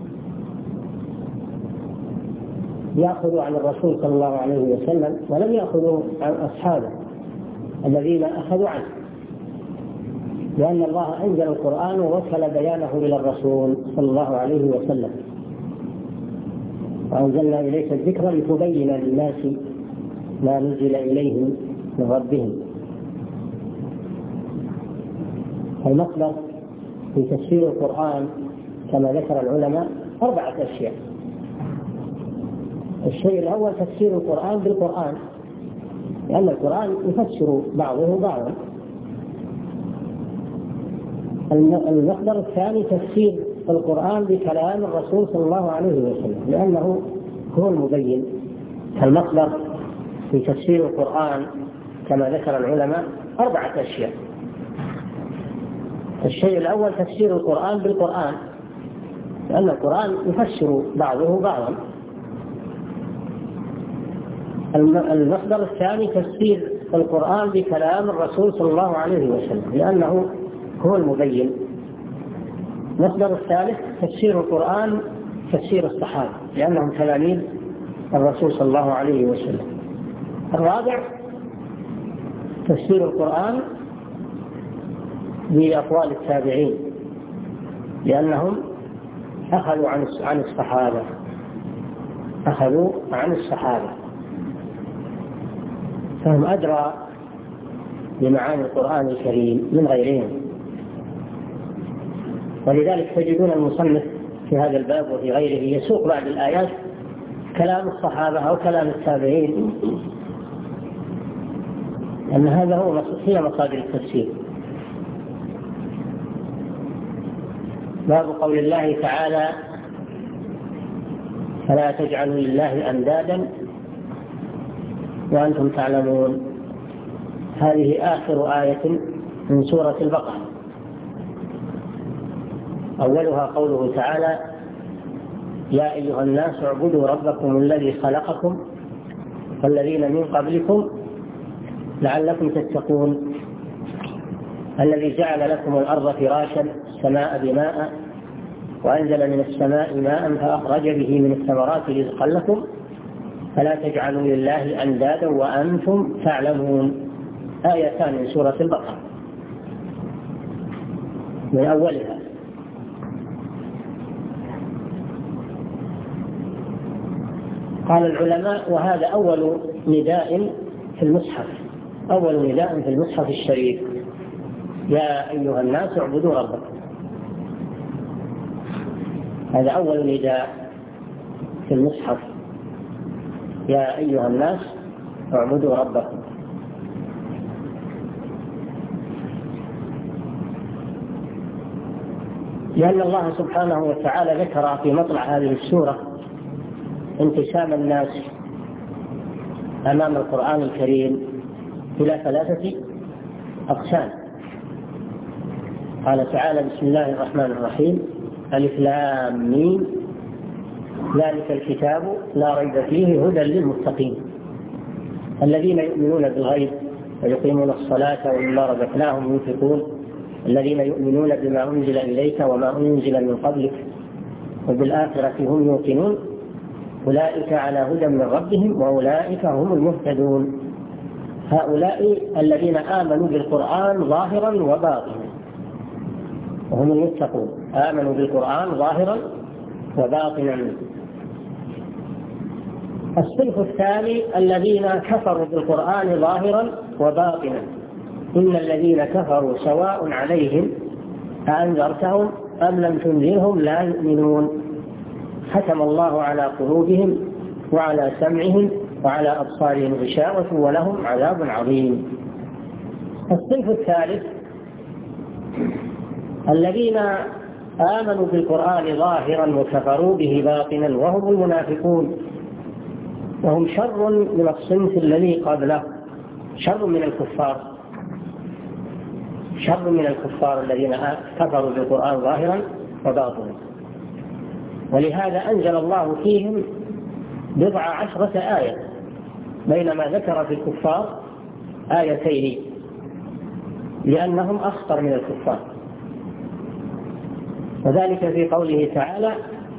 يأخذوا عن الرسول صلى الله عليه وسلم ولم يأخذوا عن أصحابه الذين أخذوا عنه، لأن الله أنزل القرآن ووكل بيانه إلى الرسول صلى الله عليه وسلم، وأنزلنا إليك الذكر لتبين للناس ما نزل إليهم من ربهم. المصدر في تفسير القرآن كما ذكر العلماء أربعة أشياء. الشيء الأول تفسير القرآن بالقرآن، لأن القرآن يفسر بعضه بعضا. المصدر الثاني تفسير القرآن بكلام الرسول صلى الله عليه وسلم، لأنه هو المبين. المصدر في تفسير القرآن كما ذكر العلماء أربعة أشياء. الشيء الأول تفسير القرآن بالقرآن، لأن القرآن يفسر بعضه بعضا. المصدر الثاني تفسير القرآن بكلام الرسول صلى الله عليه وسلم، لأنه هو المبين. المصدر الثالث تفسير القرآن تفسير الصحابة، لأنهم تلاميذ الرسول صلى الله عليه وسلم. الرابع تفسير القرآن بأقوال التابعين، لأنهم أخذوا عن الصحابة أخذوا عن الصحابة فهم أدرى بمعاني القرآن الكريم من غيرهم. ولذلك تجدون المصنف في هذا الباب وفي غيره يسوق بعض الآيات كلام الصحابة أو كلام التابعين، أن هذا هو هي مصادر التفسير. باب قول الله تعالى فلا تجعلوا لله أندادا وأنتم تعلمون. هذه آخر آية من سورة البقرة. أولها قوله تعالى يا أيها الناس اعبدوا ربكم الذي خلقكم والذين من قبلكم لعلكم تتقون الذي جعل لكم الأرض فراشا السماء بناء وأنزل من السماء ماء فأخرج به من الثمرات رزقا لكم فلا تجعلوا لله أندادا وأنتم تعلمون. آيتان من سورة البقرة من أولها. قال العلماء وهذا أول نداء في المصحف، أول نداء في المصحف الشريف، يا أيها الناس اعبدوا ربكم. هذا أول نداء في المصحف، يا أيها الناس اعبدوا ربكم. لأن الله سبحانه وتعالى ذكر في مطلع هذه السورة انقسام الناس أمام القرآن الكريم إلى ثلاثة أقسام. قال تعالى بسم الله الرحمن الرحيم ألف لام ميم ذلك الكتاب لا ريب فيه هدى للمتقين الذين يؤمنون بالغيب ويقيمون الصلاة ومما رزقناهم ينفقون الذين يؤمنون بما أنزل إليك وما أنزل من قبلك وبالآخرة هم يوقنون أولئك على هدى من ربهم وأولئك هم المهتدون. هؤلاء الذين آمنوا بالقرآن ظاهرا وباطنا وهم المتقون، آمنوا بالقرآن ظاهرا وباطنا. الصنف الثاني الذين كفروا بالقرآن ظاهرا وباطنا. إن الذين كفروا سواء عليهم أأنذرتهم أم لم تنذرهم لا يؤمنون ختم الله على قلوبهم وعلى سمعهم وعلى أبصارهم غشاوة ولهم عذاب عظيم. الصنف الثالث الذين آمنوا بالقرآن ظاهرا وكفروا به باطنا وهم المنافقون، وهم شر من الصنف الذي قبله، شر من الكفار، شر من الكفار الذين كفروا بالقرآن ظاهرا وباطنا. ولهذا أنزل الله فيهم بضع عشرة آية، بينما ذكر في الكفار آيتين لأنهم أخطر من الكفار. وذلك في قوله تعالى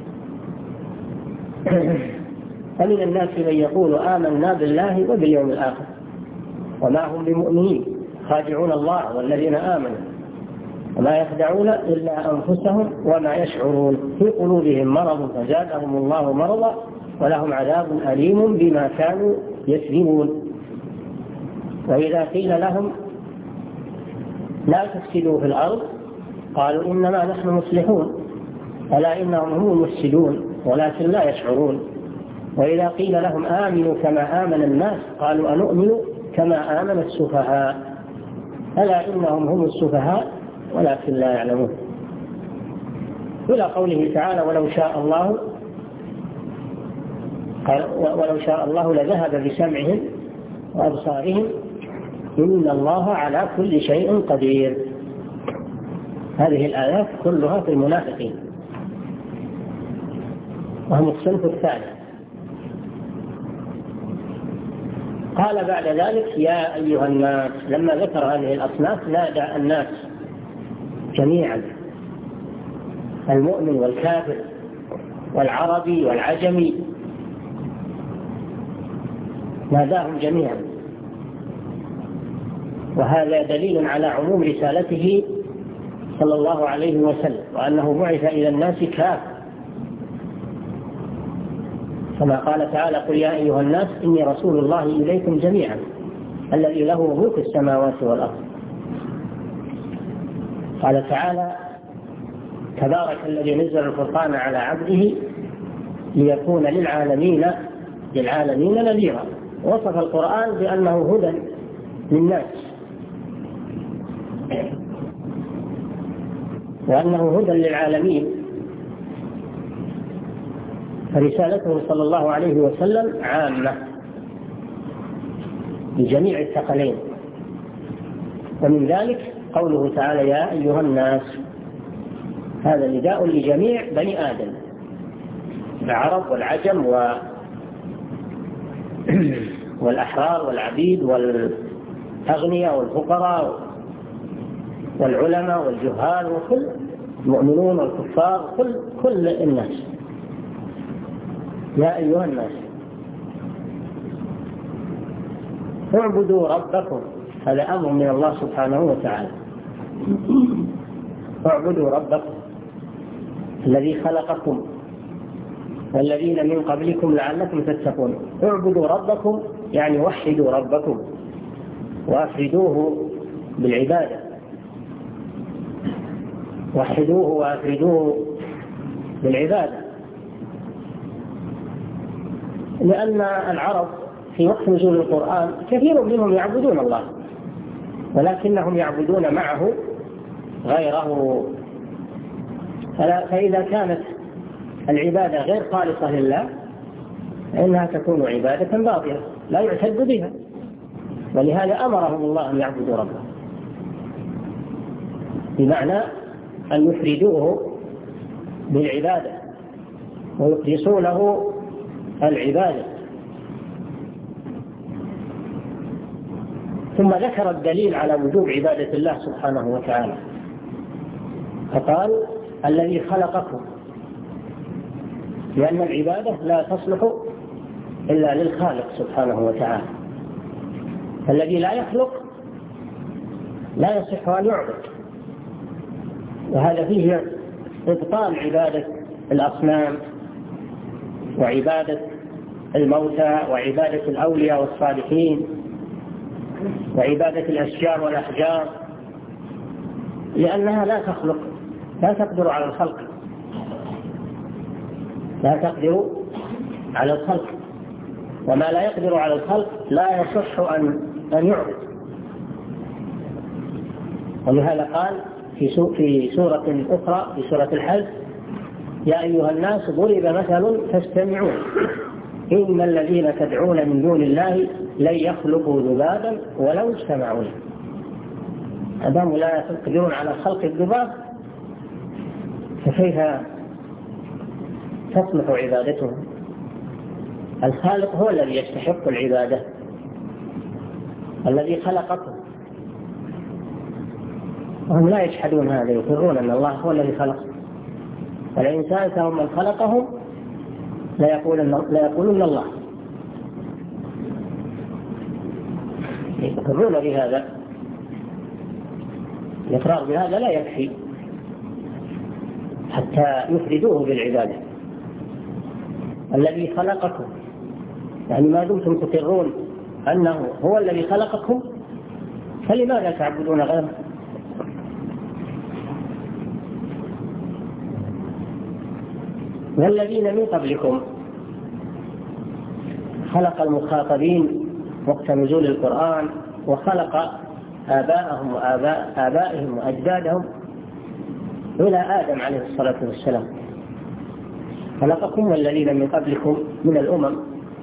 فمن الناس من يقول آمنا بالله وباليوم الآخر وما هم بمؤمنين خادعون الله والذين آمنوا وما يخدعون إلا أنفسهم وما يشعرون في قلوبهم مرض فزادهم الله مرضا ولهم عذاب أليم بما كانوا يكذبون. وإذا قيل لهم لا تفسدوا في الأرض قالوا إنما نحن مصلحون ألا إنهم هم المفسدون ولكن لا يشعرون. وإذا قيل لهم آمنوا كما آمن الناس قالوا أنؤمن كما آمن السفهاء ألا إنهم هم السفهاء ولكن لا يعلمون. إلى قوله تعالى ولو شاء الله ولو شاء الله لذهب بسمعهم وأبصارهم إن الله على كل شيء قدير. هذه الآيات كلها في المنافقين وهم الصنف الثالث. قال بعد ذلك يا أيها الناس، لما ذكر هذه الأصناف نادى الناس جميعا، المؤمن والكافر والعربي والعجمي، ناداهم جميعا. وهذا دليل على عموم رسالته صلى الله عليه وسلم وأنه بعث إلى الناس كافة، كما قال تعالى قل يا أيها الناس إني رسول الله إليكم جميعا الذي له ملك السماوات والأرض. قال تعالى تبارك الذي نزل الفرقان على عبده ليكون للعالمين للعالمين نذيرا. وصف القرآن بأنه هدى للناس وأنه هدى للعالمين. فرسالته صلى الله عليه وسلم عامة لجميع الثقلين. ومن ذلك قوله تعالى يا أيها الناس، هذا نداء لجميع بني آدم، العرب والعجم و والأحرار والعبيد والأغنياء والفقراء والعلماء والجهال وكل المؤمنون والكفار، كل كل الناس يا أيها الناس اعبدوا ربكم. هذا أمر من الله سبحانه وتعالى، اعبدوا ربكم الذي خلقكم والذين من قبلكم لعلكم تتقون. اعبدوا ربكم يعني وحدوا ربكم وافردوه بالعبادة، وحدوه وافردوه بالعبادة. لأن العرب في وقت نزول القرآن كثير منهم يعبدون الله ولكنهم يعبدون معه غيره. فإذا كانت العبادة غير خالصة لله فإنها تكون عبادة باطلة لا يعتد بها. ولهذا أمرهم الله أن يعبدوا ربهم، بمعنى أن يفردوه بالعبادة ويخلصوا له العبادة. ثم ذكر الدليل على وجوب عبادة الله سبحانه وتعالى، فقال الذي خلقكم، لأن العبادة لا تصلح إلا للخالق سبحانه وتعالى، الذي لا يخلق لا يصح أن يعبد، وهذا فيه إبطال عبادة الأصنام وعبادة الموتى وعبادة الأولياء والصالحين وعبادة الأشجار والأحجار، لأنها لا تخلق، لا تقدر على الخلق، لا تقدر على الخلق، وما لا يقدر على الخلق لا يصح أن أن يعبد. ولهذا قال في سورة أخرى في سورة الحج: يا أيها الناس ضرب مثل فاستمعوا إن الذين تدعون من دون الله لن يخلقوا ذبابا ولو اجتمعوا له. أدام لا يقدرون على خلق الذباب فكيف تصلح عبادتهم؟ الخالق هو الذي يستحق العبادة، الذي خلقكم، وهم لا يجحدون هذا، يقرون أن الله هو الذي خلق. ولئن سألتهم من خلقهم لا يقولون الله، يقرون بهذا. الإقرار بهذا لا يكفي حتى يفردوه بالعبادة. الذي خلقكم، يعني ما دمتم تقرون أنه هو الذي خلقكم فلماذا تعبدون غيره؟ والذين من قبلكم، خلق المخاطبين وقت نزول القرآن، وخلق آباءهم وآباء آبائهم وأجدادهم إلى آدم عليه الصلاة والسلام. خلقكم والذين من قبلكم من الأمم،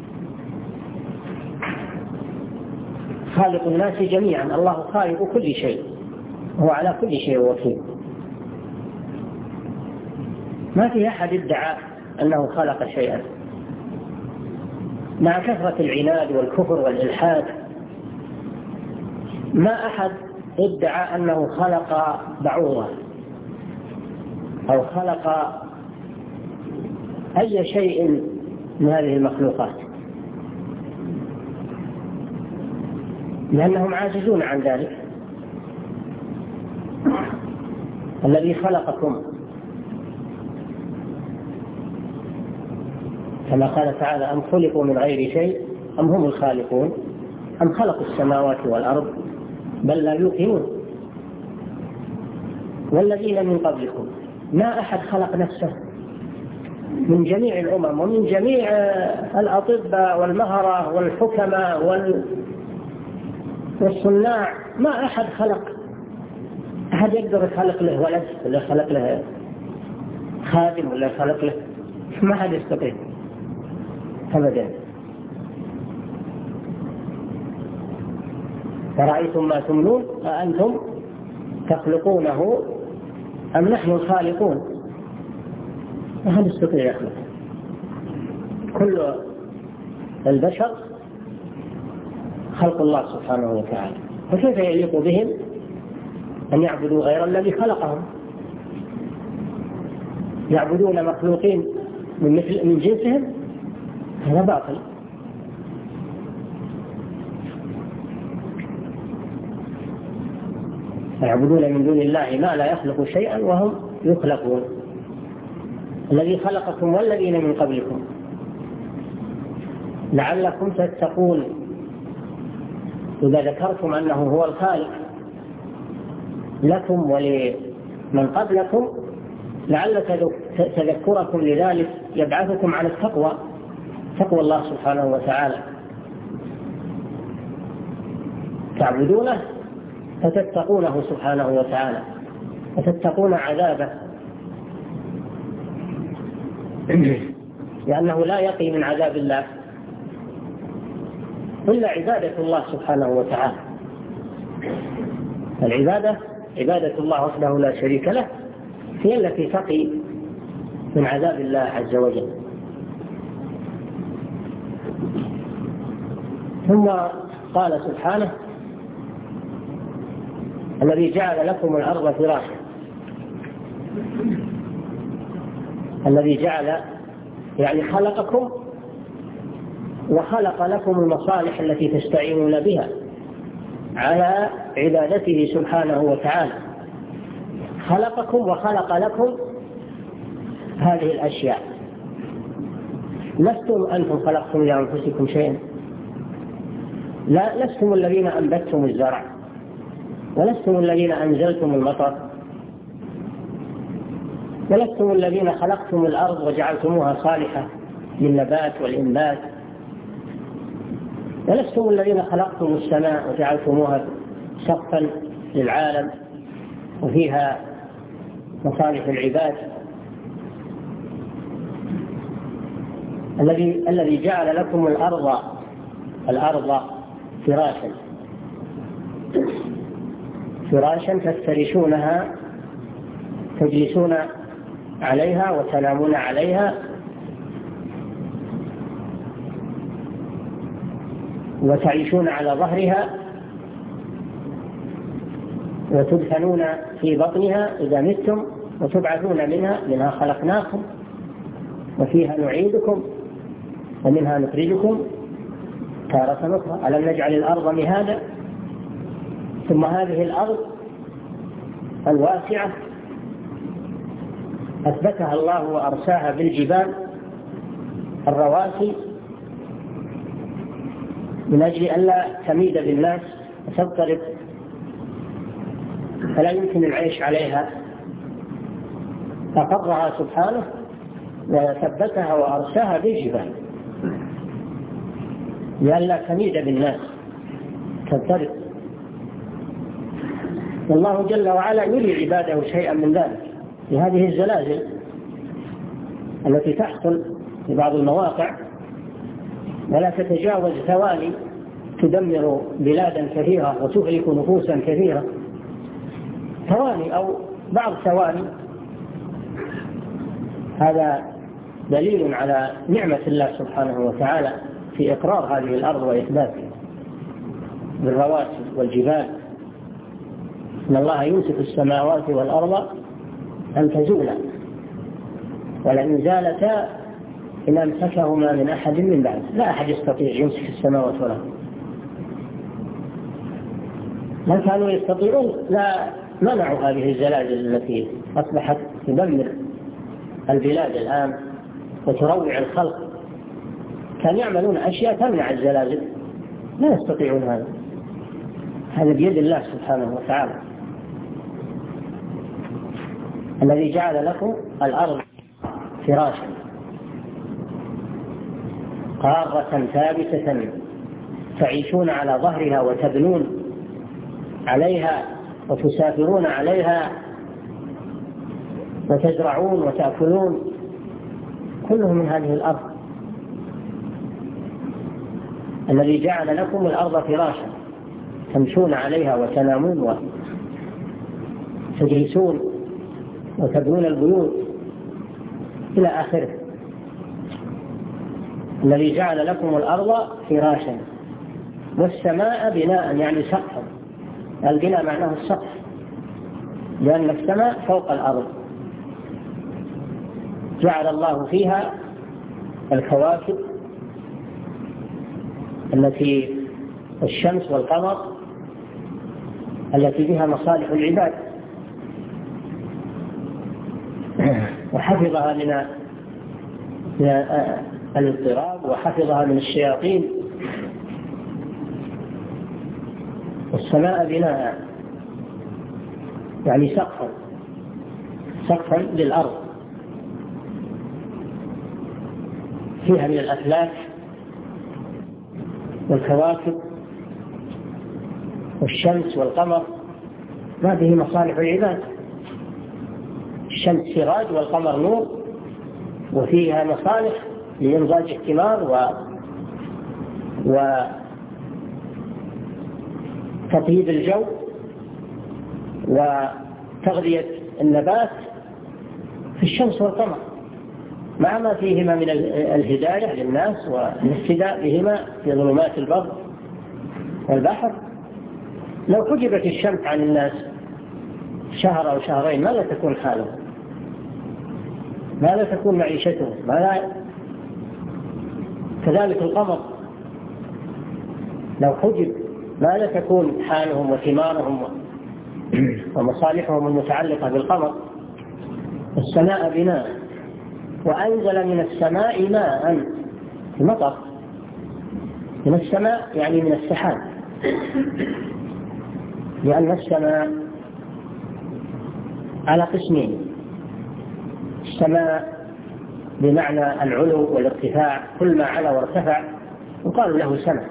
خالق الناس جميعا، الله خالق كل شيء، هو على كل شيء وكيل. ما في أحد ادعى أنه خلق شيئا، مع كثرة العناد والكفر والإلحاد ما أحد ادعى أنه خلق بعوضة أو خلق أي شيء من هذه المخلوقات، لأنهم عاجزون عن ذلك. الذي خلقكم، كما قال تعالى: أم خلقوا من غير شيء أم هم الخالقون أم خلقوا السماوات والأرض بل لا يوقنون. والذين من قبلكم، ما أحد خلق نفسه من جميع الأمم ومن جميع الأطباء والمهرة والحكماء والصناع، ما أحد خلق أحد يقدر يخلق له ولد ولا يخلق له خادم ولا يخلق له، ما أحد يستطيع أبدا. فرأيتم ما تمنون أأنتم تخلقونه أم نحن الخالقون؟ ما أحد يستطيع يخلق. كل البشر خلق الله سبحانه وتعالى، فكيف يليق بهم أن يعبدوا غير الذي خلقهم؟ يعبدون مخلوقين من مثل من جنسهم، هذا باطل. يعبدون من دون الله ما لا يخلق شيئا وهم يخلقون. الذي خلقكم والذين من قبلكم لعلكم تتقون، إذا ذكرتم أنه هو الخالق لكم ولمن قبلكم، لعل تذكركم لذلك يبعثكم على التقوى، تقوى الله سبحانه وتعالى، تعبدونه فتتقونه سبحانه وتعالى وتتقون عذابه، لأنه لا يقي من عذاب الله إلا عبادة الله سبحانه وتعالى. العبادة عبادة الله وحده لا شريك له هي التي تقي من عذاب الله عز وجل. ثم قال سبحانه: الذي جعل لكم الأرض فراشا، الذي جعل يعني خلقكم وخلق لكم المصالح التي تستعينون بها على عبادته سبحانه وتعالى. خلقكم وخلق لكم هذه الأشياء. لستم أنتم خلقتم لأنفسكم شيئا، لا، لستم الذين أنبتتم الزرع، ولستم الذين أنزلتم المطر، ولستم الذين خلقتم الأرض وجعلتموها صالحة للنبات والإنبات، ولستم الذين خلقتم السماء وجعلتموها سقفا للعالم وفيها مصالح العباد. الذي الذي جعل لكم الأرض الأرض فراشا فراشا تفترشونها، تجلسون عليها وتنامون عليها، وتعيشون على ظهرها، وتدفنون في بطنها إذا متم، وتبعثون منها، منها خلقناكم وفيها نعيدكم ومنها نخرجكم تارة أخرى. ألم نجعل الأرض مهادا؟ ثم هذه الأرض الواسعة أثبتها الله وأرساها بالجبال الرواسي من أجل أن لا تميد بالناس وتضطرب، فلا يمكن العيش عليها، فقرها سبحانه وثبتها وأرساها بالجبال لئلا تميد بالناس تضطرب. والله جل وعلا يري عباده شيئا من ذلك لهذه الزلازل التي تحصل في بعض المواقع ولا تتجاوز ثواني، تدمر بلادا كثيرة وتهلك نفوسا كثيرة، ثواني أو بعض ثواني. هذا دليل على نعمة الله سبحانه وتعالى في إقرار هذه الأرض وإثباتها بالرواسي والجبال. إن الله يمسك السماوات والأرض أن تزولا ولئن زالتا إن أمسكهما من أحد من بعد. لا أحد يستطيع يمسك السماوات والأرض، من كانوا يستطيعون لا منعوا هذه الزلازل التي أصبحت تدمر البلاد الآن وتروع الخلق. كانوا يعملون أشياء تمنع الزلازل، لا يستطيعون هذا. هذا بيد الله سبحانه وتعالى الذي جعل لكم الأرض فراشا قارة ثابتة تعيشون على ظهرها وتبنون عليها وتسافرون عليها وتزرعون وتأكلون، كله من هذه الأرض. الذي جعل لكم الأرض فراشا تمشون عليها وتنامون وتجلسون وتبنون البيوت إلى آخره. الذي جعل لكم الأرض فراشا والسماء بناء يعني سقفا. البناء معناه السقف، لأن السماء فوق الأرض. جعل الله فيها الكواكب التي الشمس والقمر التي بها مصالح العباد، وحفظها من الاضطراب وحفظها من الشياطين. والسماء بناء يعني سقفا سقفا للأرض، فيها من الأفلاك والكواكب والشمس والقمر ما به مصالح العباد. الشمس سراج والقمر نور، وفيها مصالح لإنضاج الثمار و وتطيب الجو وتغذية النبات في الشمس والقمر، مع ما فيهما من الهداية للناس والاهتداء بهما في ظلمات البر والبحر. لو حجبت الشمس عن الناس شهر أو شهرين ماذا تكون حالهم؟ ماذا تكون معيشتهم؟ ماذا؟ كذلك القمر لو حجب ماذا تكون حالهم وثمارهم ومصالحهم المتعلقة بالقمر؟ السماء بناء، وأنزل من السماء ماء، المطر من السماء يعني من السحاب، لأن السماء على قسمين: السماء بمعنى العلو والارتفاع، كل ما علا وارتفع يقال له سماء.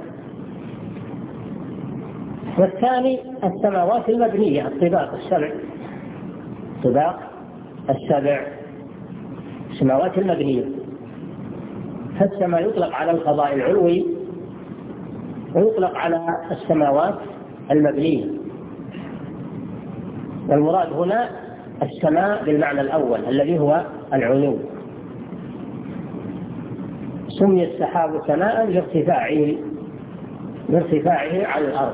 والثاني السماوات المبنية، الطباق السبع، طباق السبع، السماوات المبنية. فالسماء يطلق على الفضاء العلوي ويطلق على السماوات المبنية، والمراد هنا السماء بالمعنى الأول الذي هو العلو. سمي السحاب سماء لارتفاعه لارتفاعه على الأرض،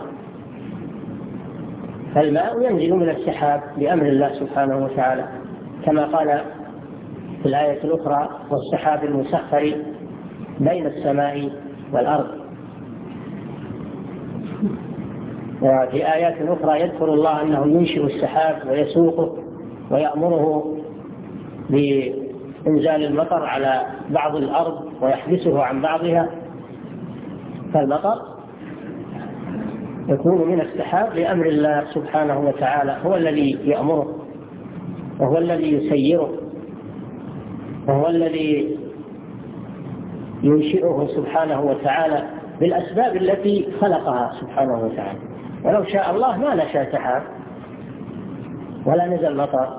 فالماء ينزل من السحاب بأمر الله سبحانه وتعالى، كما قال في الآية الأخرى: والسحاب المسخر بين السماء والأرض. وفي آيات أخرى يذكر الله أنه ينشئ السحاب ويسوقه ويأمره بإنزال المطر على بعض الأرض ويحبسه عن بعضها. فالمطر يكون من السحاب لأمر الله سبحانه وتعالى، هو الذي يأمره وهو الذي يسيره وهو الذي ينشئه سبحانه وتعالى بالأسباب التي خلقها سبحانه وتعالى. ولو شاء الله ما نشأ سحاب ولا نزل مطر،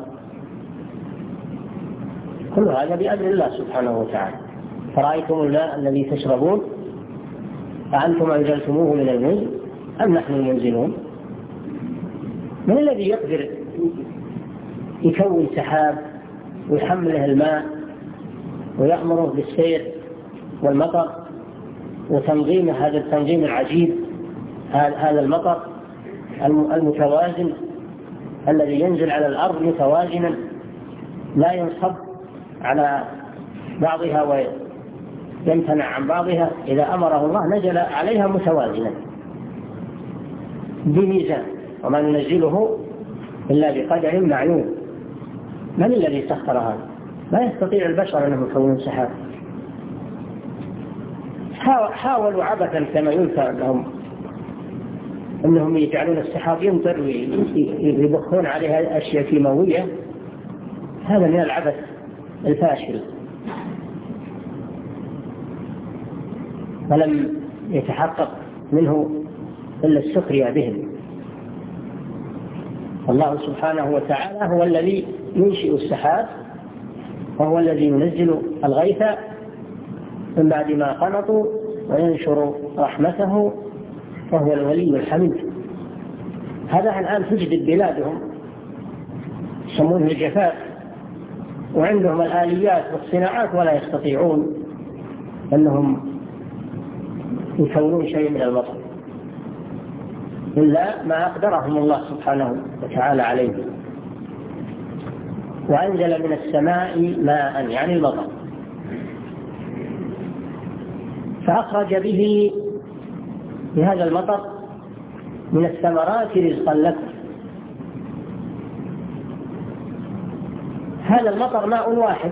كل هذا بأمر الله سبحانه وتعالى. فرأيتم الماء الذي تشربون أأنتم أنزلتموه من المزن أم نحن المنزلون؟ من الذي يقدر يكون سحاب ويحمله الماء ويأمره بالسير والمطر وتنظيم هذا التنظيم العجيب، هذا المطر المتوازن الذي ينزل على الأرض متوازنا لا ينصب على بعضها ويمتنع عن بعضها، إذا أمره الله نزل عليها متوازنا بميزان، وما ننزله إلا بقدر معلوم. من الذي سخر هذا؟ لا يستطيع البشر أنهم يكونون سحاب. حاولوا عبثا كما ينكر لهم أنهم يجعلون السحاب يمطر ويبخون عليها أشياء كيماوية، هذا من العبث الفاشل. فلم يتحقق منه إلا السخرية بهم. الله سبحانه وتعالى هو الذي ينشئ السحاب، وهو الذي ينزل الغيث من بعد ما قنطوا وينشر رحمته، وهو الولي الحميد. هذا الآن تجدد بلادهم يسمونه الجفاف، وعندهم الآليات والصناعات ولا يستطيعون أنهم يكونون شيء من المطر إلا ما أقدرهم الله سبحانه وتعالى عليه. وأنزل من السماء ماء يعني المطر، فأخرج به بهذا المطر من الثمرات رزقا لكم. هذا المطر ماء واحد،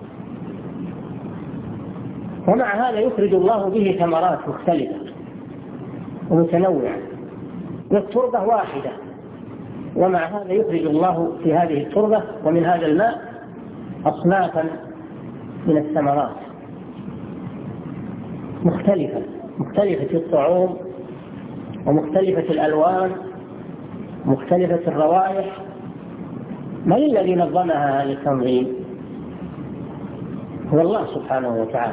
ومع هذا يخرج الله به ثمرات مختلفة ومتنوعة، والتربة واحدة، ومع هذا يخرج الله في هذه التربة ومن هذا الماء أصنافا من الثمرات مختلفة، مختلفة الطعوم ومختلفة الألوان، مختلفة الروائح. من الذي نظمها هذا التنظيم؟ هو الله سبحانه وتعالى.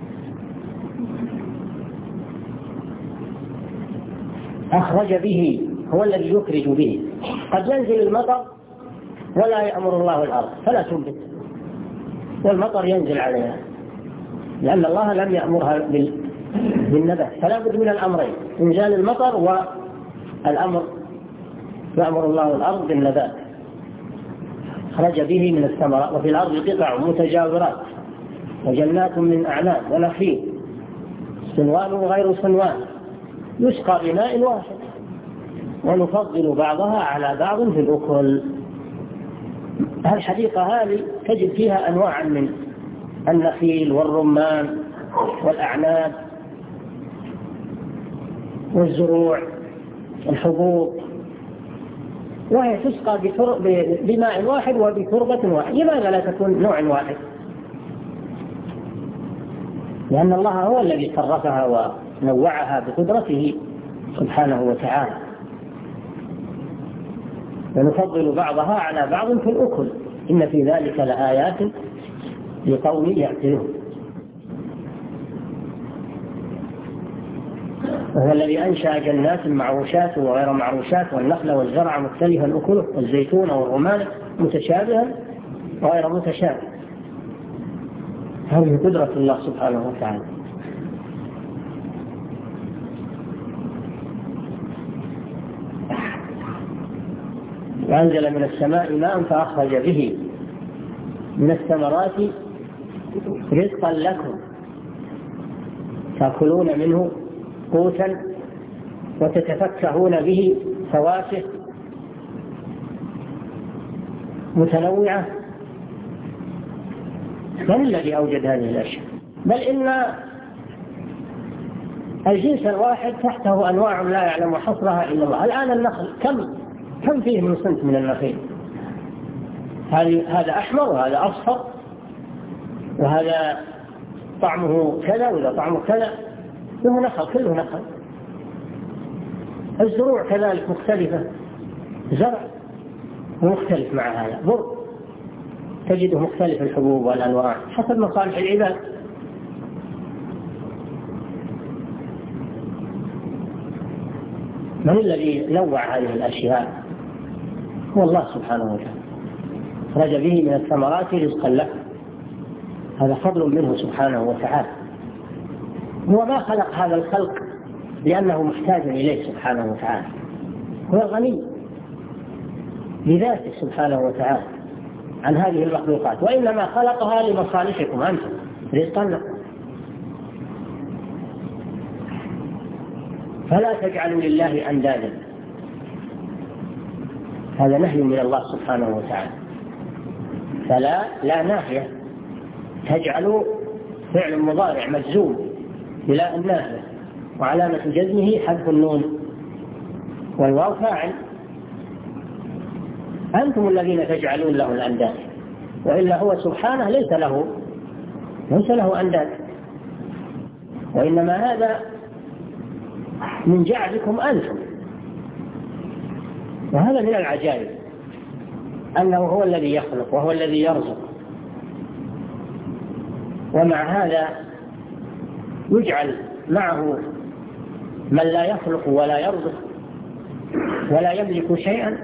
أخرج به، هو الذي يخرج به. قد ينزل المطر ولا يأمر الله الأرض فلا تنبت، والمطر ينزل عليها لأن الله لم يأمرها بالنبات، فلا بد من الأمرين: إنزال المطر والأمر يأمر الله الأرض بالنبات خرج به من الثمرات. وفي الأرض قطع متجاورات وجنات من أعناب ونخيل صنوان وغير صنوان يسقى بماء واحد ونفضل بعضها على بعض في الأكل. الحديقة هذه تجد فيها أنواع من النخيل والرمان والأعناب والزروع والحبوب، وهي تسقى بماء واحد وبتربة واحد. لماذا لا تكون نوع واحد؟ لأن الله هو الذي صرفها ونوعها بقدرته سبحانه وتعالى. ونفضل بعضها على بعض في الأكل إن في ذلك لآيات لقوم يعقلون. وهو الذي أنشأ جنات معروشات وغير معروشات والنخل والزرع مختلفا أكله والزيتون والرمان متشابها وغير متشابه. هذه قدرة الله سبحانه وتعالى. وأنزل من السماء ماء فأخرج به من الثمرات رزقا لكم تأكلون منه قوتا وتتفكهون به فواكه متنوعة. من الذي أوجد هذه الأشياء؟ بل إن الجنس الواحد تحته أنواع لا يعلم حصرها إلا الله. الآن النخل كم كم فيه من صنف من النخيل؟ هذا أحمر وهذا أصفر وهذا طعمه كذا ولا طعمه كذا، له نخل كله نخل. الزروع كذلك مختلفة، زرع مختلف مع هذا، بر تجده مختلف الحبوب والأنواع حسب مصالح العباد. من الذي نوع هذه الأشياء؟ هو الله سبحانه وتعالى. خرج به من الثمرات رزقا لكم، هذا فضل منه سبحانه وتعالى. هو ما خلق هذا الخلق لأنه محتاج إليه سبحانه وتعالى، هو غني بذاته سبحانه وتعالى عن هذه المخلوقات، وإنما خلقها لمصالحكم أنتم رزقا لكم. فلا تجعلوا لله أندادا، هذا نهي من الله سبحانه وتعالى. فلا لا ناهية، تجعلوا فعل مضارع مجزوم بلا الناهية وعلامة جزمه حذف النون والواو فاعل. أنتم الذين تجعلون له الأنداد، وإلا هو سبحانه ليس له ليس له أنداد، وإنما هذا من جعلكم أنتم. وهذا من العجائب أنه هو الذي يخلق وهو الذي يرزق، ومع هذا يجعل معه من لا يخلق ولا يرزق ولا يملك شيئا.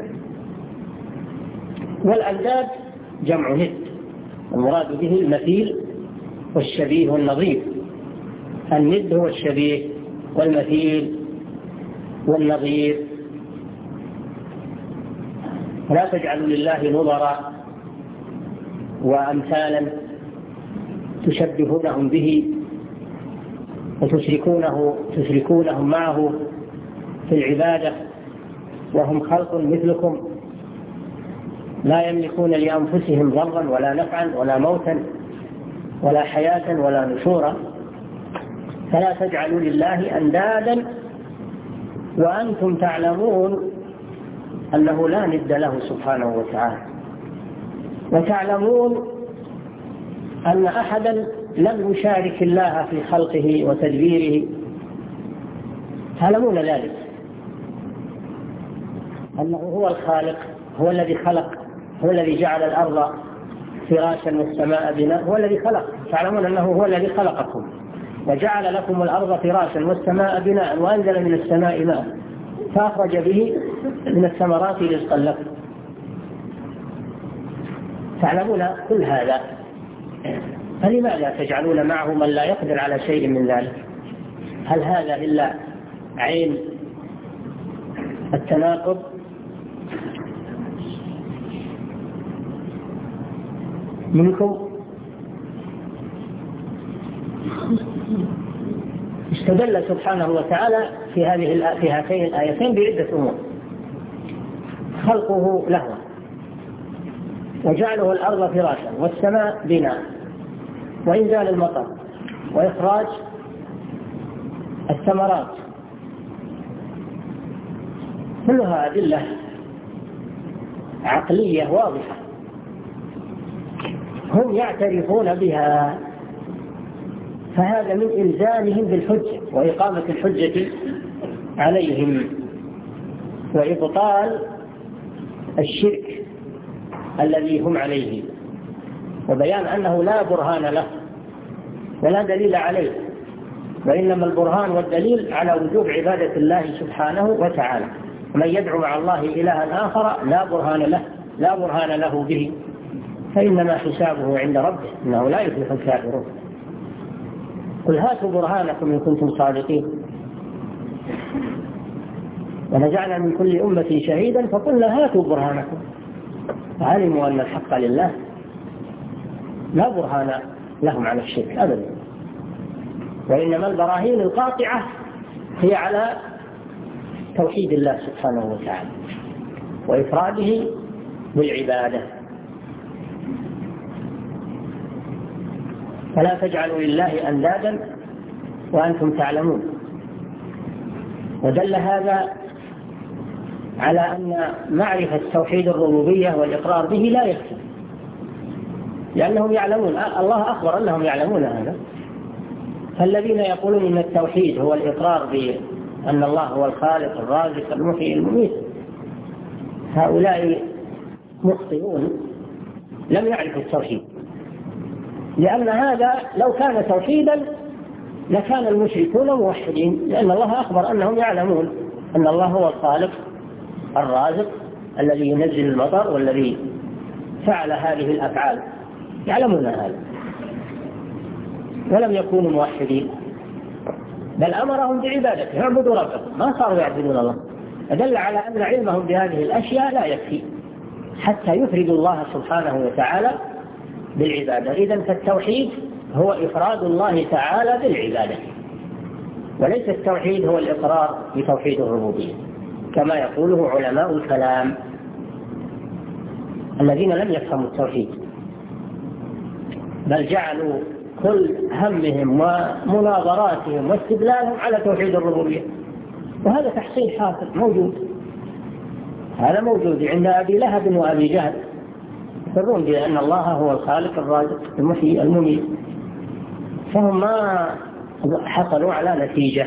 والأنداد جمع ند، المراد به المثيل والشبيه والنظير. الند هو الشبيه والمثيل والنظير. لا تجعلوا لله نظرا وأمثالا تشبهونهم به وتشركونه تشركونهم معه في العبادة وهم خلق مثلكم لا يملكون لأنفسهم ضرا ولا نفعا ولا موتا ولا حياة ولا نشورا. فلا تجعلوا لله أندادا وأنتم تعلمون أنه لا ند له سبحانه وتعالى، وتعلمون أن أحدا لم يشارك الله في خلقه وتدبيره. تعلمون ذلك، أنه هو الخالق، هو الذي خلق، هو الذي جعل الأرض فراشا والسماء بناء، هو الذي خلق. تعلمون أنه هو الذي خلقكم وجعل لكم الأرض فراشا والسماء بناء وأنزل من السماء ماء فأخرج به من الثمرات رزقا لكم. تعلمون كل هذا، فلماذا تجعلون معه من لا يقدر على شيء من ذلك؟ هل هذا إلا عين التناقض منكم. استدل سبحانه وتعالى في هذه في هاتين الآيتين بعدة أمور: خلقه له، وجعله الأرض فراشا والسماء بناء، وإنزال المطر، وإخراج الثمرات، كلها أدلة عقلية واضحة هم يعترفون بها، فهذا من إلزامهم بالحجة وإقامة الحجة عليهم وإبطال الشرك الذي هم عليه، وبيان أنه لا برهان له ولا دليل عليه، وإنما البرهان والدليل على وجوب عبادة الله سبحانه وتعالى. ومن يدعو مع الله إلها آخر لا برهان له لا برهان له به فإنما حسابه عند ربه إنه لا يفلح الكافرون. قل هاتوا برهانكم إن كنتم صادقين. ونزعنا من كل أمة شهيدا فقلنا هاتوا برهانكم، علموا أن الحق لله لا برهان لهم على الشرك أبدا، وإنما البراهين القاطعة هي على توحيد الله سبحانه وتعالى وإفراده بالعبادة. فلا تجعلوا لله أندادا وأنتم تعلمون. ودل هذا على أن معرفة توحيد الربوبية والإقرار به لا يكفي، لأنهم يعلمون، الله أخبر أنهم يعلمون هذا. فالذين يقولون إن التوحيد هو الإقرار بأن الله هو الخالق الرازق المحيي المميت هؤلاء مخطئون، لم يعرفوا التوحيد، لأن هذا لو كان توحيدا لكان المشركون موحدين، لأن الله أخبر أنهم يعلمون أن الله هو الخالق الرازق الذي ينزل المطر والذي فعل هذه الأفعال، يعلمون هذا ولم يكونوا موحدين، بل أمرهم بعبادته، اعبدوا ربكم، ما صاروا يعبدون الله. أدل على أن علمهم بهذه الأشياء لا يكفي حتى يفردوا الله سبحانه وتعالى بالعبادة. إذن فالتوحيد هو إفراد الله تعالى بالعبادة، وليس التوحيد هو الإقرار بتوحيد الربوبية كما يقوله علماء الكلام الذين لم يفهموا التوحيد، بل جعلوا كل همهم ومناظراتهم واستدلالهم على توحيد الربوبية. وهذا تحصيل حاصل موجود، هذا موجود عند أبي لهب وأبي جهل، يقرون بأن الله هو الخالق الرازق المحيي المميت، فهم ما حصلوا على نتيجة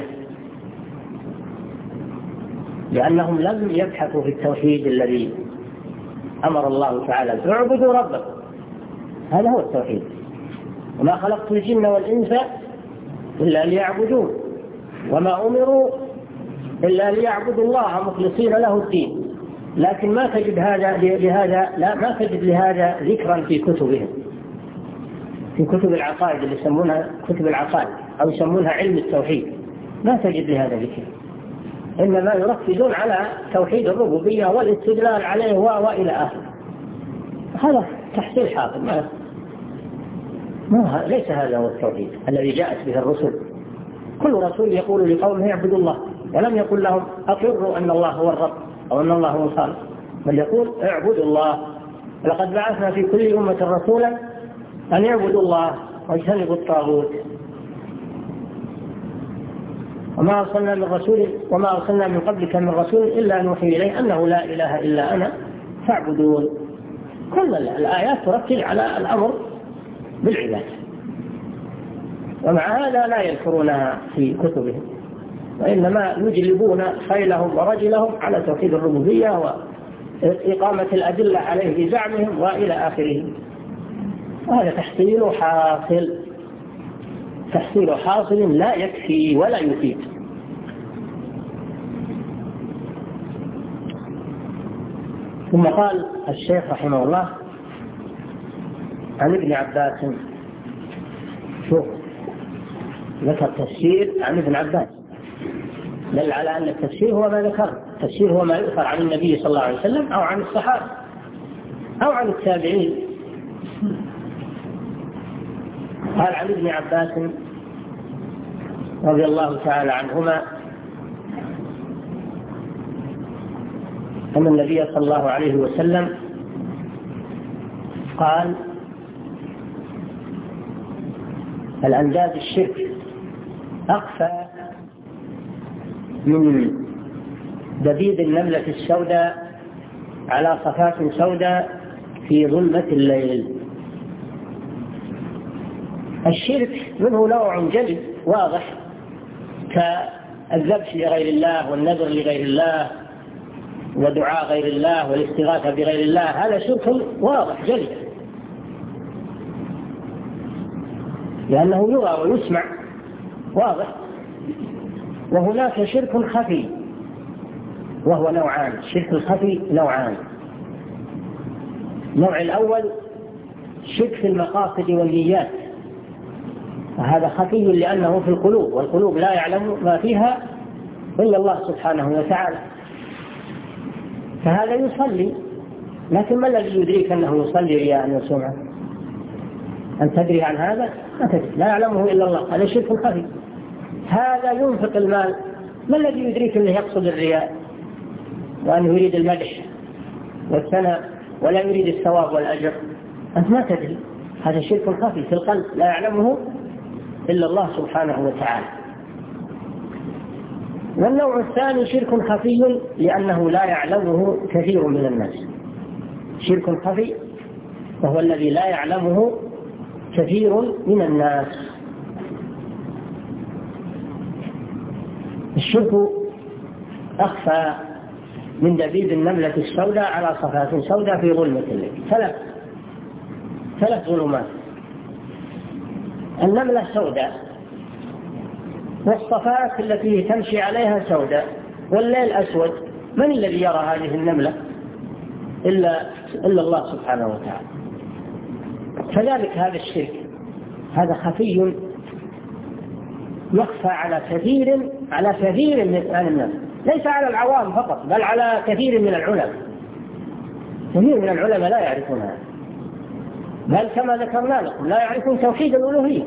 لأنهم لم يبحثوا في التوحيد الذي أمر الله تعالى: اعبدوا ربكم، هذا هو التوحيد. وما خلقت الجن والإنس إلا ليعبدون وما أمروا إلا ليعبدوا الله مخلصين له الدين. لكن ما تجد هذا لهذا لا ما تجد لهذا ذكرا في كتبهم، في كتب العقائد اللي يسمونها كتب العقائد أو يسمونها علم التوحيد، ما تجد لهذا ذكر، إنما يركزون على توحيد الربوبية والاستدلال عليه وإلى آخره. هذا تحصيل حاصل، ما ما ليس هذا هو التوحيد الذي جاءت به الرسل. كل رسول يقول لقومه اعبدوا الله، ولم يقل لهم أقروا أن الله هو الرب أو أن الله هو الخالق، بل يقول اعبدوا الله. لقد بعثنا في كل أمة رسولا أن يعبدوا الله واجتنبوا الطاغوت، وما أرسلنا من رسول وما أرسلنا من قبلك من رسول إلا نوحي إليه أنه لا إله إلا أنا فاعبدون. كل الآيات تركز على الأمر بالعبادة، ومع هذا لا يذكرونها في كتبهم، وإنما يجلبون خيلهم ورجلهم على توحيد الربوبية وإقامة الأدلة عليه بزعمهم وإلى آخره. وهذا تحصيل حاصل تحصيل حاصل لا يكفي ولا يفيد. ثم قال الشيخ رحمه الله عن ابن عباس، شوف ذكر تفسير عن ابن عباس، دل على أن التفسير هو ما ذكر، التفسير هو ما يؤثر عن النبي صلى الله عليه وسلم أو عن الصحابة أو عن التابعين. قال عن ابن عباس رضي الله تعالى عنهما أن النبي صلى الله عليه وسلم قال: الأنداد الشرك أخفى من دبيب النملة السوداء على صفات سوداء في ظلمة الليل. الشرك منه نوع جلي واضح كالذبح لغير الله والنذر لغير الله ودعاء غير الله والاستغاثة بغير الله، هذا شرك واضح جلي لأنه يرى ويسمع واضح. وهناك شرك خفي وهو نوعان، الشرك الخفي نوعان. النوع الأول شرك في المقاصد والنيات، وهذا خفي لأنه في القلوب، والقلوب لا يعلم ما فيها إلا الله سبحانه وتعالى. فهذا يصلي، لكن ما الذي يدريك أنه يصلي رياء وسمعة؟ أن تدري عن هذا؟ لا يعلمه إلا الله، هذا شرك خفي. هذا ينفق المال، ما الذي يدريك أنه يقصد الرياء وأنه يريد المدح والثناء ولا يريد الثواب والأجر؟ أنت ما تدري، هذا شرك خفي في القلب لا يعلمه إلا الله سبحانه وتعالى. والنوع الثاني شرك خفي لأنه لا يعلمه كثير من الناس. شرك خفي وهو الذي لا يعلمه كثير من الناس. الشرك أخفى من دبيب النملة السوداء على صفات سوداء في ظلمة الليل. ثلاث ثلاث ظلمات: النملة سوداء، والصفات التي تمشي عليها سوداء، والليل أسود. من الذي يرى هذه النملة إلا إلا الله سبحانه وتعالى؟ كذلك هذا الشرك، هذا خفي يخفى على كثير على كثير من الناس، ليس على العوام فقط بل على كثير من العلماء. كثير من العلماء لا يعرفون هذا، بل كما ذكرنا لكم لا يعرفون توحيد الألوهية.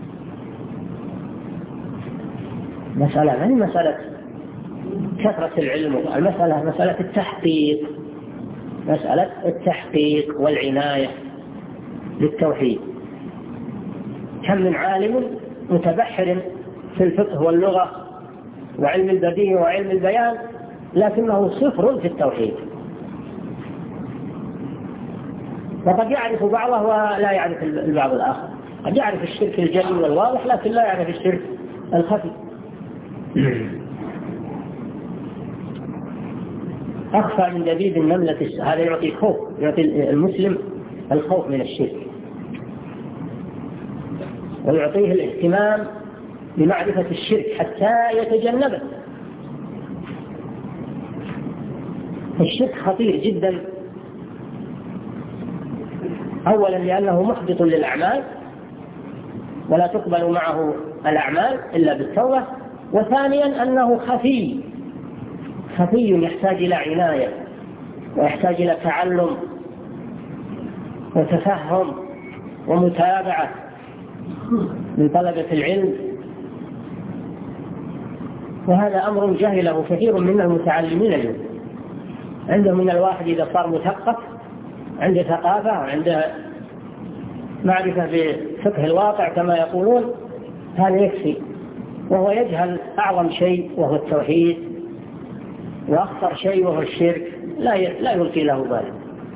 مسألة من مسألة كثرة العلم، المسألة مسألة التحقيق، مسألة التحقيق والعناية بالتوحيد. كم من عالم متبحر في الفقه واللغة وعلم البديهة وعلم البيان، لكنه صفر في التوحيد. وقد يعرف بعضه ولا يعرف البعض الآخر، قد يعرف الشرك الجلي والواضح لكن لا يعرف الشرك الخفي. أخفى من دبيب النملة، هذا يعطي خوف، يعطي المسلم الخوف من الشرك ويعطيه الاهتمام بمعرفة الشرك حتى يتجنبه. الشرك خطير جدا، أولا لأنه محبط للأعمال ولا تقبل معه الأعمال إلا بالتوبة، وثانيا أنه خفي خفي يحتاج إلى عناية ويحتاج إلى تعلم وتفهم ومتابعة من طلبة العلم، وهذا أمر جهله كثير من المتعلمين اليوم. عندهم من الواحد إذا صار مثقف عنده ثقافة وعنده معرفة بفقه الواقع كما يقولون، هذا يكفي، وهو يجهل أعظم شيء وهو التوحيد، وأخطر شيء وهو الشرك، لا لا يلقي له بالا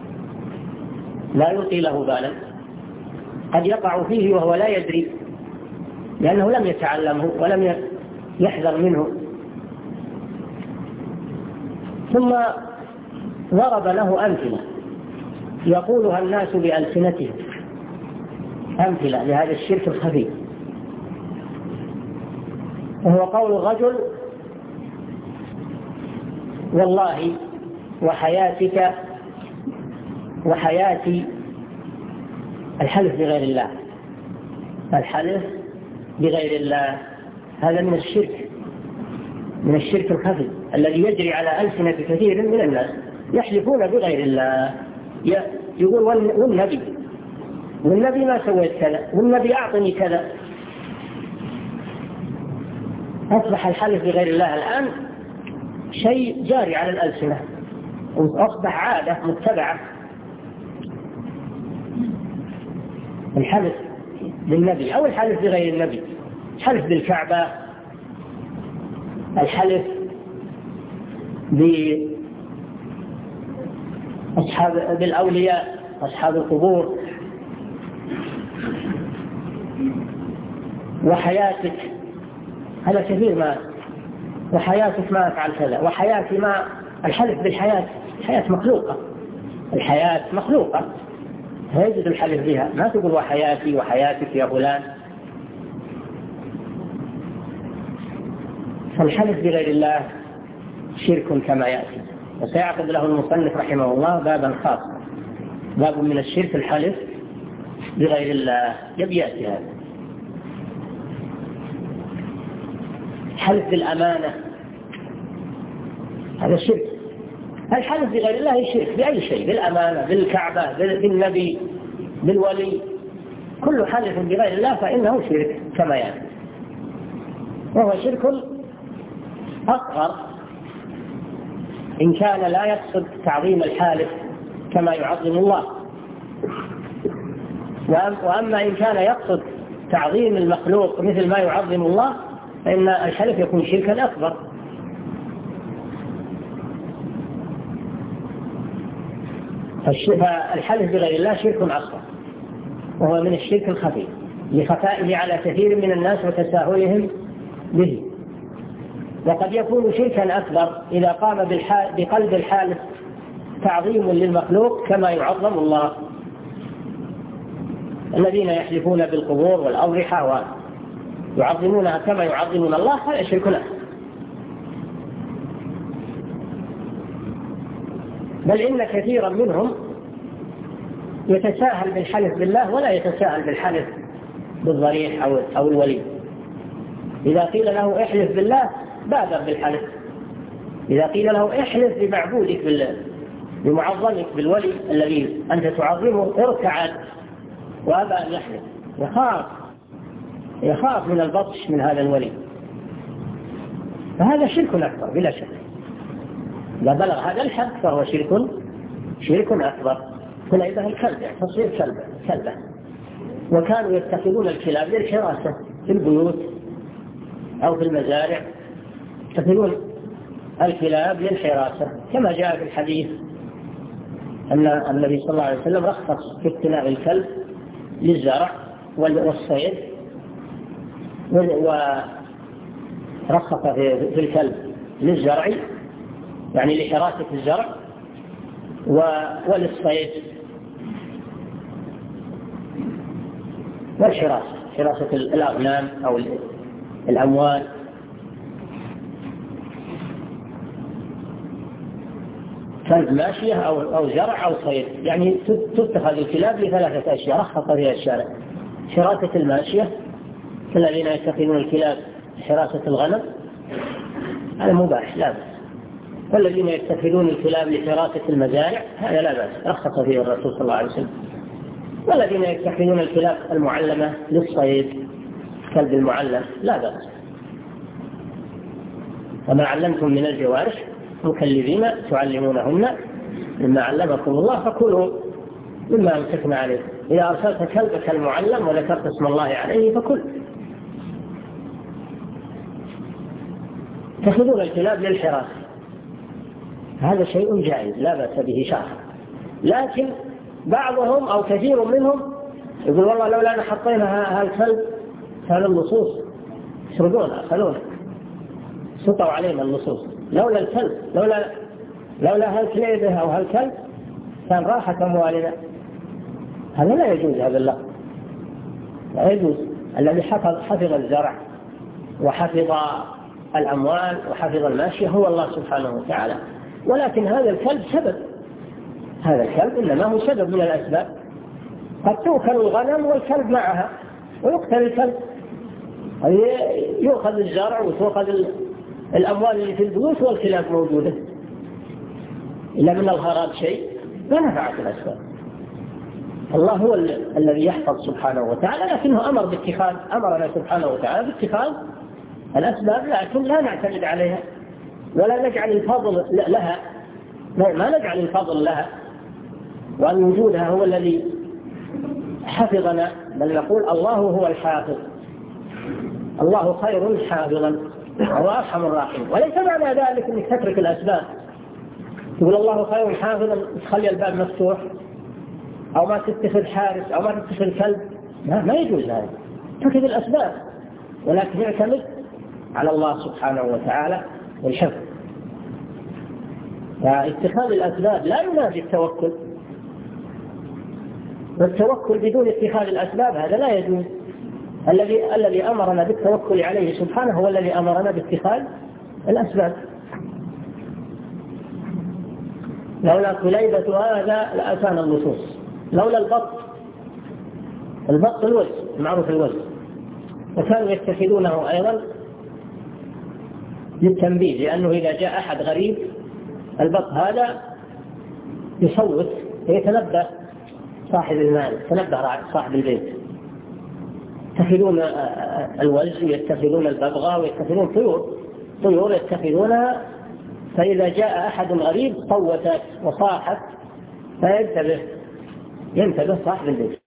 لا يلقي له بالا قد يقع فيه وهو لا يدري لأنه لم يتعلمه ولم يحذر منه. ثم ضرب له أمثلة يقولها الناس بألسنتهم، أمثلة لهذا الشرك الخفي، وهو قول الرجل: والله وحياتك وحياتي، الحلف بغير الله، الحلف بغير الله. هذا من الشرك من الشرك الخفي الذي يجري على ألسنة كثير من الناس، يحلفون بغير الله، يقول والنبي والنبي ما سويت كذا، والنبي أعطني كذا. أصبح الحلف بغير الله الآن شيء جاري على الألسنة، وأصبح عادة متبعة. الحلف بالنبي أو الحلف بغير النبي، الحلف بالكعبة، الحلف بأصحاب بالأولياء أصحاب القبور، وحياتك هذا كثير ما، وحياتك ما أفعل كذا، وحياتي ما، الحلف بالحياة، الحياة مخلوقة، الحياة مخلوقة لا يجوز الحلف بها، ما تقول وحياتي وحياتك يا فلان. فالحلف بغير الله شرك كما يأتي، وسيعقد له المصنف رحمه الله بابا خاصا، باب من الشرك الحلف بغير الله. يبي يأتي هذا. الحلف بالأمانة هذا شرك. الحلف بغير الله شرك بأي شيء، بالأمانة، بالكعبة، بالنبي، بالولي، كل حلف بغير الله فإنه شرك كما يعني، وهو شرك أصغر إن كان لا يقصد تعظيم الحالف كما يعظم الله، وأما إن كان يقصد تعظيم المخلوق مثل ما يعظم الله فإن الحلف يكون شركا أكبر. فالحلف بغير الله شرك أصغر، وهو من الشرك الخفي لخفائه على كثير من الناس وتساهلهم به. وقد يكون شركا أكبر إذا قام بقلب الحالف تعظيم للمخلوق كما يعظم الله. الذين يحلفون بالقبور والأضرحة ويعظمونها كما يعظمون الله هذا شرك أكبر. بل إن كثيرا منهم يتساهل بالحلف بالله ولا يتساهل بالحلف بالضريح أو أو الولي. إذا قيل له احلف بالله بادر بالحلف، إذا قيل له احلف بمعبودك بالله بمعظمك بالولي الذي أنت تعظمه ارتعد وأبى أن يحلف، يخاف يخاف من البطش من هذا الولي. فهذا شرك أكبر بلا شك، إذا بلغ هذا الحد فهو شرك شرك أكبر. كليبه الكلب تصير كلبة كلبة. وكانوا يتخذون الكلاب للحراسة في البيوت أو في المزارع، يتخذون الكلاب للحراسة كما جاء في الحديث أن النبي صلى الله عليه وسلم رخص في اقتناء الكلب للزرع والصيد، ورخص في الكلب للزرع يعني لحراسة الزرع وللصيد والحراسة، حراسة الأغنام أو الأموال. كلب ماشية أو أو زرع أو صيد، يعني تتخذ الكلاب لثلاثة أشياء رخص فيها الشارع: حراسة الماشية الذين يتخذون الكلاب حراسة الغنم هذا مباح لا بأس، والذين يتخذون الكلاب لحراسة المزارع هذا لا بأس رخص فيه الرسول صلى الله عليه وسلم، والذين يتخذون الكلاب المعلمة للصيد كلب المعلم لا بأس. وما علمتم من الجوارح مكلبين تعلمونهن مما علمكم الله فكلوا مما أمسكنا عليه. إذا أرسلت كلبك المعلم وذكرت اسم الله عليه فكل. تأخذون الكلاب للحراسة هذا شيء جائز لا بأس به شرعا، لكن بعضهم أو كثير منهم يقول والله لولا أن حطينا هالكلب كان اللصوص يسردونه أخذونه سطوا علينا اللصوص، لولا الكلب لولا لولا هالكليبة أو هالكلب كان راحت أموالنا. هذا لا يجوز، هذا لا لا يجوز. الذي حفظ حفظ الزرع وحفظ الأموال وحفظ الماشية هو الله سبحانه وتعالى، ولكن هذا الكلب سبب، هذا الكلب إنما هو سبب من الأسباب. قد تؤكل الغنم والكلب معها ويقتل الكلب، يؤخذ الزرع وتؤخذ الأموال اللي في البيوت والكلاب موجودة، إلا من الغراب شيء ما نفعت الأسباب. الله هو الذي يحفظ سبحانه وتعالى، لكنه أمر باتخاذ أمرنا سبحانه وتعالى باتخاذ الأسباب، لكن لا نعتمد عليها ولا نجعل الفضل لها، ما نجعل الفضل لها وأن وجودها هو الذي حفظنا، بل نقول الله هو الحافظ، الله خير حافظا وهو أرحم الراحمين. وليس معنى ذلك أنك تترك الأسباب، تقول الله خير حافظا تخلي الباب مفتوح أو ما تتخذ حارس أو ما تتخذ كلب، ما, ما يجوز هذا، تتخذ الأسباب ولكن اعتمد على الله سبحانه وتعالى والحفظ. فاتخاذ الأسباب لا ينافي التوكل، والتوكل بدون اتخاذ الأسباب هذا لا يجوز. الذي الذي أمرنا بالتوكل عليه سبحانه هو الذي أمرنا باتخاذ الأسباب. لولا كليبة هذا لأتانا النصوص، لولا البط، البط الوز معروف الوز، وكانوا يتخذونه أيضا للتنبيه، لأنه إذا جاء أحد غريب البط هذا يصوت ويتنبه صاحب المال، يتنبه صاحب البيت. يتخذون الوز ويتخذون الببغاء ويتخذون طيور طيور يتخذونها، فإذا جاء أحد غريب صوتت وصاحت فينتبه ينتبه صاحب البيت.